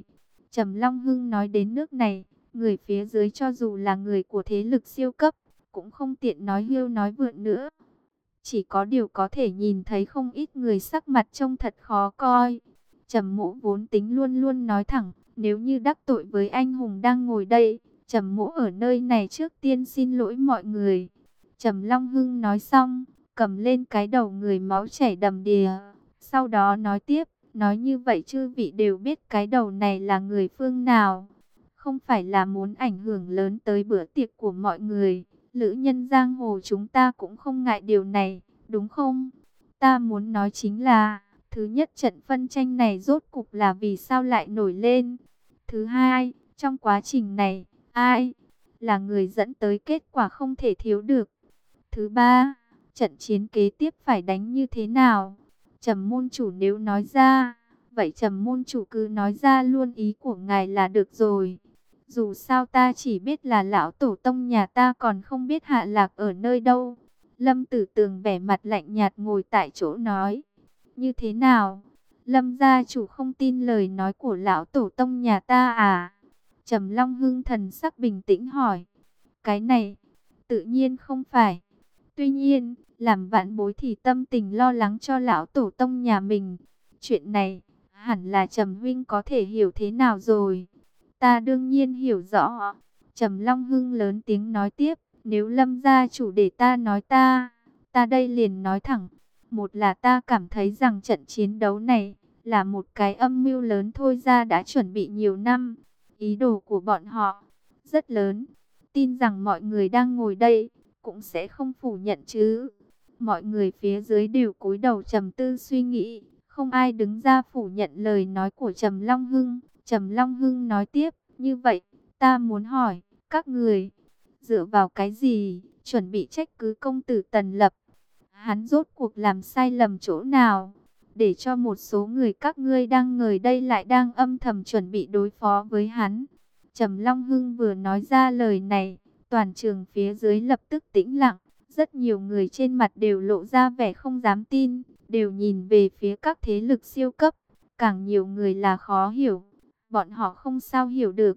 Trầm Long Hưng nói đến nước này, người phía dưới cho dù là người của thế lực siêu cấp, cũng không tiện nói hưu nói vượn nữa. Chỉ có điều có thể nhìn thấy không ít người sắc mặt trông thật khó coi. Trầm Mỗ vốn tính luôn luôn nói thẳng, nếu như đắc tội với anh hùng đang ngồi đây, Trầm Mỗ ở nơi này trước tiên xin lỗi mọi người. Trầm Long Hưng nói xong, cầm lên cái đầu người máu chảy đầm đìa, sau đó nói tiếp, nói như vậy chư vị đều biết cái đầu này là người phương nào, không phải là muốn ảnh hưởng lớn tới bữa tiệc của mọi người. Lữ nhân giang hồ chúng ta cũng không ngại điều này, đúng không? Ta muốn nói chính là, thứ nhất trận phân tranh này rốt cục là vì sao lại nổi lên. Thứ hai, trong quá trình này, ai là người dẫn tới kết quả không thể thiếu được. Thứ ba, trận chiến kế tiếp phải đánh như thế nào? Trầm môn chủ nếu nói ra, vậy Trầm môn chủ cứ nói ra luôn ý của ngài là được rồi. Dù sao ta chỉ biết là lão tổ tông nhà ta, còn không biết hạ lạc ở nơi đâu. Lâm Tử Tường vẻ mặt lạnh nhạt ngồi tại chỗ nói. Như thế nào? Lâm gia chủ không tin lời nói của lão tổ tông nhà ta à? Trầm Long Hưng thần sắc bình tĩnh hỏi. Cái này, tự nhiên không phải. Tuy nhiên, làm vãn bối thì tâm tình lo lắng cho lão tổ tông nhà mình. Chuyện này, hẳn là Trầm huynh có thể hiểu thế nào rồi. Ta đương nhiên hiểu rõ. Trầm Long Hưng lớn tiếng nói tiếp, nếu Lâm gia chủ để ta nói ta, ta đây liền nói thẳng. Một là ta cảm thấy rằng trận chiến đấu này là một cái âm mưu lớn thôi ra đã chuẩn bị nhiều năm. Ý đồ của bọn họ rất lớn. Tin rằng mọi người đang ngồi đây cũng sẽ không phủ nhận chứ. Mọi người phía dưới đều cúi đầu trầm tư suy nghĩ, không ai đứng ra phủ nhận lời nói của Trầm Long Hưng. Trầm Long Hưng nói tiếp, như vậy, ta muốn hỏi, các người, dựa vào cái gì, chuẩn bị trách cứ công tử Tần Lập? Hắn rốt cuộc làm sai lầm chỗ nào, để cho một số người các ngươi đang ngồi đây lại đang âm thầm chuẩn bị đối phó với hắn? Trầm Long Hưng vừa nói ra lời này, toàn trường phía dưới lập tức tĩnh lặng. Rất nhiều người trên mặt đều lộ ra vẻ không dám tin, đều nhìn về phía các thế lực siêu cấp. Càng nhiều người là khó hiểu, bọn họ không sao hiểu được.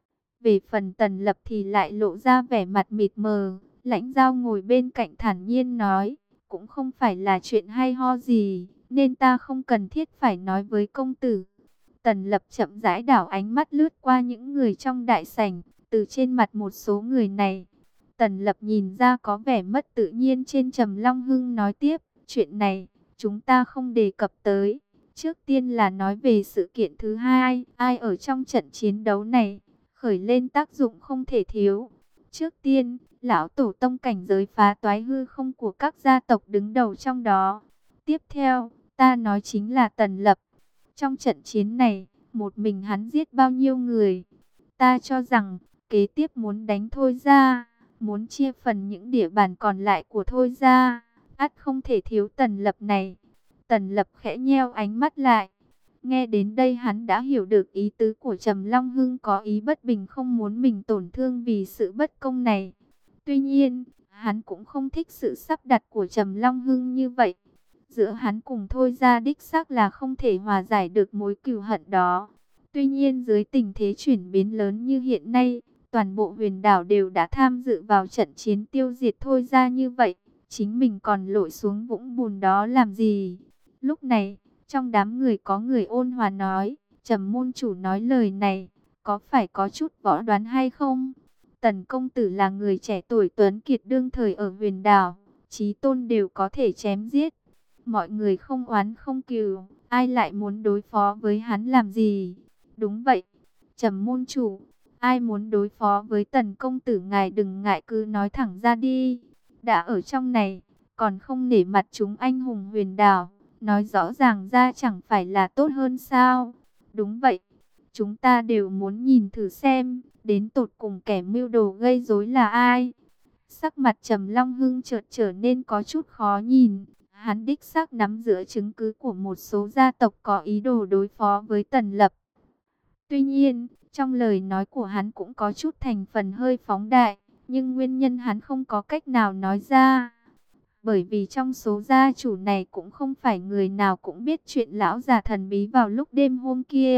Về phần Tần Lập thì lại lộ ra vẻ mặt mịt mờ. Lãnh Giao ngồi bên cạnh thản nhiên nói, cũng không phải là chuyện hay ho gì, nên ta không cần thiết phải nói với công tử. Tần Lập chậm rãi đảo ánh mắt lướt qua những người trong đại sảnh, từ trên mặt một số người này. Tần Lập nhìn ra có vẻ mất tự nhiên trên Trầm Long Hưng nói tiếp, chuyện này, chúng ta không đề cập tới. Trước tiên là nói về sự kiện thứ hai, ai ở trong trận chiến đấu này, khởi lên tác dụng không thể thiếu. Trước tiên, lão tổ tông cảnh giới phá toái hư không của các gia tộc đứng đầu trong đó. Tiếp theo, ta nói chính là Tần Lập. Trong trận chiến này, một mình hắn giết bao nhiêu người? Ta cho rằng, kế tiếp muốn đánh Thôi Gia, muốn chia phần những địa bàn còn lại của Thôi Gia, ắt không thể thiếu Tần Lập này. Tần Lập khẽ nheo ánh mắt lại. Nghe đến đây hắn đã hiểu được ý tứ của Trầm Long Hưng, có ý bất bình không muốn mình tổn thương vì sự bất công này. Tuy nhiên, hắn cũng không thích sự sắp đặt của Trầm Long Hưng như vậy. Giữa hắn cùng Thôi Gia đích xác là không thể hòa giải được mối cừu hận đó. Tuy nhiên dưới tình thế chuyển biến lớn như hiện nay, toàn bộ huyền đảo đều đã tham dự vào trận chiến tiêu diệt Thôi Gia như vậy. Chính mình còn lội xuống vũng bùn đó làm gì? Lúc này, trong đám người có người ôn hòa nói, Trầm môn chủ nói lời này, có phải có chút võ đoán hay không? Tần công tử là người trẻ tuổi tuấn kiệt đương thời ở huyền đảo, chí tôn đều có thể chém giết. Mọi người không oán không cừu, ai lại muốn đối phó với hắn làm gì? Đúng vậy, Trầm môn chủ, ai muốn đối phó với Tần công tử ngài đừng ngại cứ nói thẳng ra đi. Đã ở trong này, còn không nể mặt chúng anh hùng huyền đảo, nói rõ ràng ra chẳng phải là tốt hơn sao? Đúng vậy, chúng ta đều muốn nhìn thử xem, đến tột cùng kẻ mưu đồ gây rối là ai? Sắc mặt Trầm Long Hưng chợt trở nên có chút khó nhìn. Hắn đích xác nắm giữ chứng cứ của một số gia tộc có ý đồ đối phó với Tần Lập. Tuy nhiên, trong lời nói của hắn cũng có chút thành phần hơi phóng đại, nhưng nguyên nhân hắn không có cách nào nói ra. Bởi vì trong số gia chủ này cũng không phải người nào cũng biết chuyện lão già thần bí vào lúc đêm hôm kia,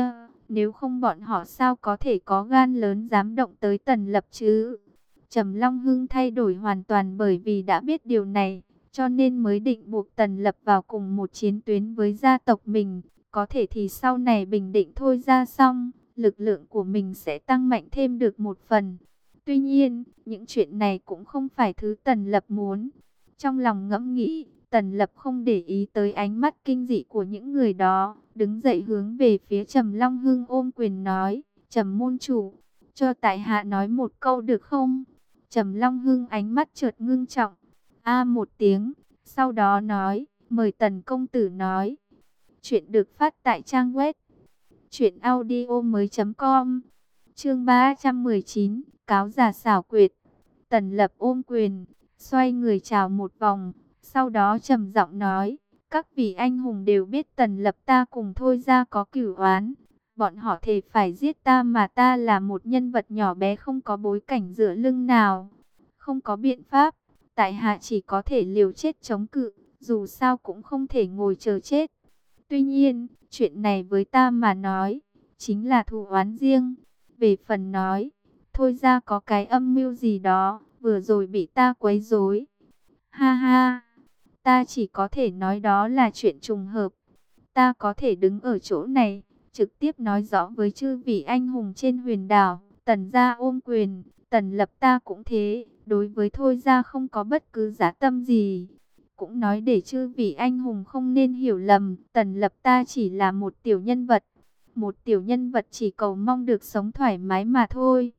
Nếu không bọn họ sao có thể có gan lớn dám động tới Tần Lập chứ? Trầm Long Hưng thay đổi hoàn toàn bởi vì đã biết điều này, cho nên mới định buộc Tần Lập vào cùng một chiến tuyến với gia tộc mình. Có thể thì sau này bình định Thôi Gia xong, lực lượng của mình sẽ tăng mạnh thêm được một phần. Tuy nhiên, những chuyện này cũng không phải thứ Tần Lập muốn. Trong lòng ngẫm nghĩ, Tần Lập không để ý tới ánh mắt kinh dị của những người đó, đứng dậy hướng về phía Trầm Long Hưng ôm quyền nói: Trầm môn chủ, cho tại hạ nói một câu được không? Trầm Long Hưng ánh mắt chợt ngưng trọng, a một tiếng, sau đó nói: mời Tần công tử nói. Chuyện được phát tại trang web truyện audio mới.com. Chương ba trăm mười chín, cáo già xảo quyệt. Tần Lập ôm quyền, xoay người chào một vòng, sau đó trầm giọng nói: các vị anh hùng đều biết Tần Lập ta cùng Thôi Gia có cửu oán. Bọn họ thề phải giết ta mà ta là một nhân vật nhỏ bé không có bối cảnh dựa lưng nào. Không có biện pháp, tại hạ chỉ có thể liều chết chống cự, dù sao cũng không thể ngồi chờ chết. Tuy nhiên, chuyện này với ta mà nói, chính là thù oán riêng. Về phần nói, Thôi Gia có cái âm mưu gì đó, vừa rồi bị ta quấy rối. Ha ha, ta chỉ có thể nói đó là chuyện trùng hợp. Ta có thể đứng ở chỗ này, trực tiếp nói rõ với chư vị anh hùng trên huyền đảo. Tần gia ôm quyền, Tần Lập ta cũng thế, đối với Thôi Gia không có bất cứ giá tâm gì. Cũng nói để chư vị anh hùng không nên hiểu lầm, Tần Lập ta chỉ là một tiểu nhân vật. Một tiểu nhân vật chỉ cầu mong được sống thoải mái mà thôi.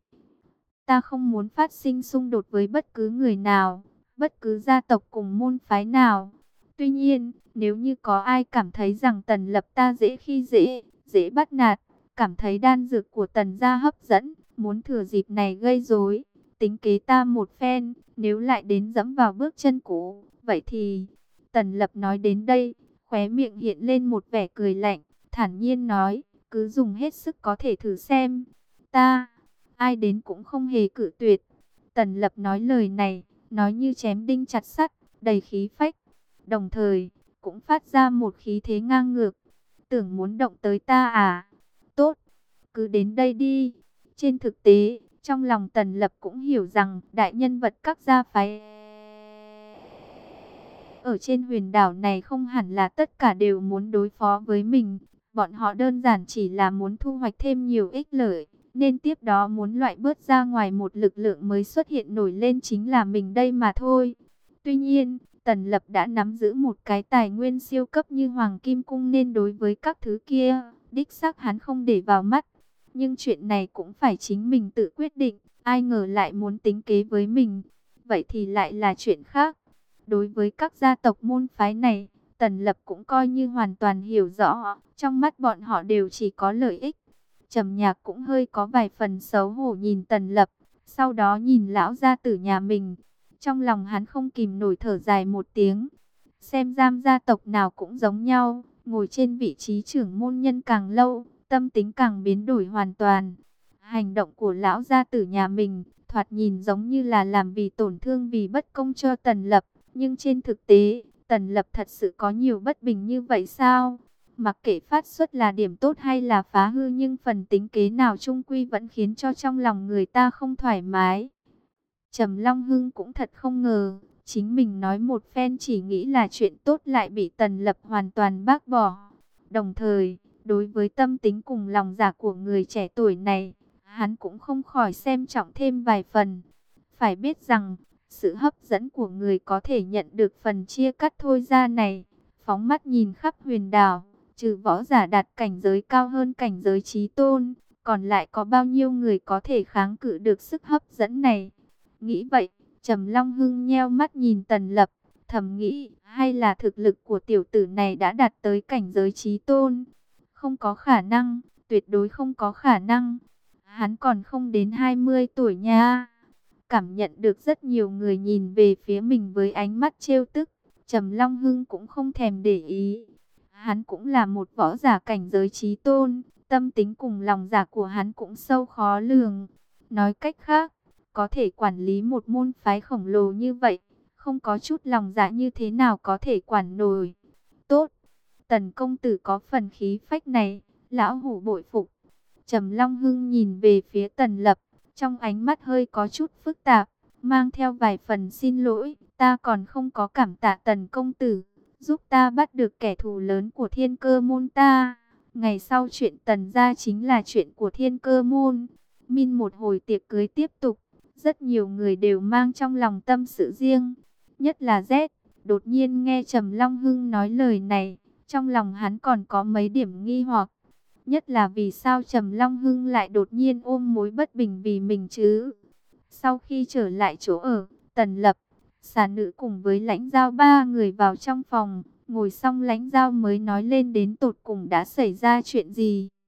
Ta không muốn phát sinh xung đột với bất cứ người nào, bất cứ gia tộc cùng môn phái nào. Tuy nhiên, nếu như có ai cảm thấy rằng Tần Lập ta dễ khi dễ, dễ bắt nạt, cảm thấy đan dược của Tần gia hấp dẫn, muốn thừa dịp này gây rối, tính kế ta một phen, nếu lại đến dẫm vào bước chân cũ, vậy thì... Tần Lập nói đến đây, khóe miệng hiện lên một vẻ cười lạnh, thản nhiên nói: cứ dùng hết sức có thể thử xem. Ta, ai đến cũng không hề cự tuyệt. Tần Lập nói lời này, nói như chém đinh chặt sắt, đầy khí phách, đồng thời cũng phát ra một khí thế ngang ngược. Tưởng muốn động tới ta à? Tốt, cứ đến đây đi. Trên thực tế, trong lòng Tần Lập cũng hiểu rằng đại nhân vật các gia phái ở trên huyền đảo này không hẳn là tất cả đều muốn đối phó với mình. Bọn họ đơn giản chỉ là muốn thu hoạch thêm nhiều ích lợi, nên tiếp đó muốn loại bớt ra ngoài một lực lượng mới xuất hiện nổi lên chính là mình đây mà thôi. Tuy nhiên, Tần Lập đã nắm giữ một cái tài nguyên siêu cấp như Hoàng Kim Cung nên đối với các thứ kia, đích xác hắn không để vào mắt. Nhưng chuyện này cũng phải chính mình tự quyết định, ai ngờ lại muốn tính kế với mình. Vậy thì lại là chuyện khác. Đối với các gia tộc môn phái này, Tần Lập cũng coi như hoàn toàn hiểu rõ, trong mắt bọn họ đều chỉ có lợi ích. Trầm Nhạc cũng hơi có vài phần xấu hổ nhìn Tần Lập, sau đó nhìn lão gia tử nhà mình. Trong lòng hắn không kìm nổi thở dài một tiếng. Xem giam gia tộc nào cũng giống nhau, ngồi trên vị trí trưởng môn nhân càng lâu, tâm tính càng biến đổi hoàn toàn. Hành động của lão gia tử nhà mình, thoạt nhìn giống như là làm vì tổn thương vì bất công cho Tần Lập. Nhưng trên thực tế, Tần Lập thật sự có nhiều bất bình như vậy sao? Mặc kệ phát xuất là điểm tốt hay là phá hư nhưng phần tính kế nào chung quy vẫn khiến cho trong lòng người ta không thoải mái. Trầm Long Hưng cũng thật không ngờ, chính mình nói một phen chỉ nghĩ là chuyện tốt lại bị Tần Lập hoàn toàn bác bỏ. Đồng thời, đối với tâm tính cùng lòng dạ của người trẻ tuổi này, hắn cũng không khỏi xem trọng thêm vài phần. Phải biết rằng, sự hấp dẫn của người có thể nhận được phần chia cắt Thôi Gia này, phóng mắt nhìn khắp huyền đảo, trừ võ giả đạt cảnh giới cao hơn cảnh giới chí tôn, còn lại có bao nhiêu người có thể kháng cự được sức hấp dẫn này. Nghĩ vậy, Trầm Long Hưng nheo mắt nhìn Tần Lập, thầm nghĩ, hay là thực lực của tiểu tử này đã đạt tới cảnh giới chí tôn? Không có khả năng, tuyệt đối không có khả năng. Hắn còn không đến hai mươi tuổi nha. Cảm nhận được rất nhiều người nhìn về phía mình với ánh mắt trêu tức, Trầm Long Hưng cũng không thèm để ý. Hắn cũng là một võ giả cảnh giới chí tôn, tâm tính cùng lòng dạ của hắn cũng sâu khó lường. Nói cách khác, có thể quản lý một môn phái khổng lồ như vậy, không có chút lòng dạ như thế nào có thể quản nổi. Tốt, Tần công tử có phần khí phách này, lão hủ bội phục. Trầm Long Hưng nhìn về phía Tần Lập, trong ánh mắt hơi có chút phức tạp, mang theo vài phần xin lỗi. Ta còn không có cảm tạ Tần công tử, giúp ta bắt được kẻ thù lớn của Thiên Cơ môn ta. Ngày sau chuyện Tần gia chính là chuyện của Thiên Cơ môn. Min một hồi tiệc cưới tiếp tục, rất nhiều người đều mang trong lòng tâm sự riêng, nhất là Z. Đột nhiên nghe Trầm Long Hưng nói lời này, trong lòng hắn còn có mấy điểm nghi hoặc, nhất là vì sao Trầm Long Hưng lại đột nhiên ôm mối bất bình vì mình chứ. Sau khi trở lại chỗ ở, Tần Lập, Xà Nữ cùng với Lãnh Giao ba người vào trong phòng, ngồi xong Lãnh Giao mới nói lên đến tột cùng đã xảy ra chuyện gì.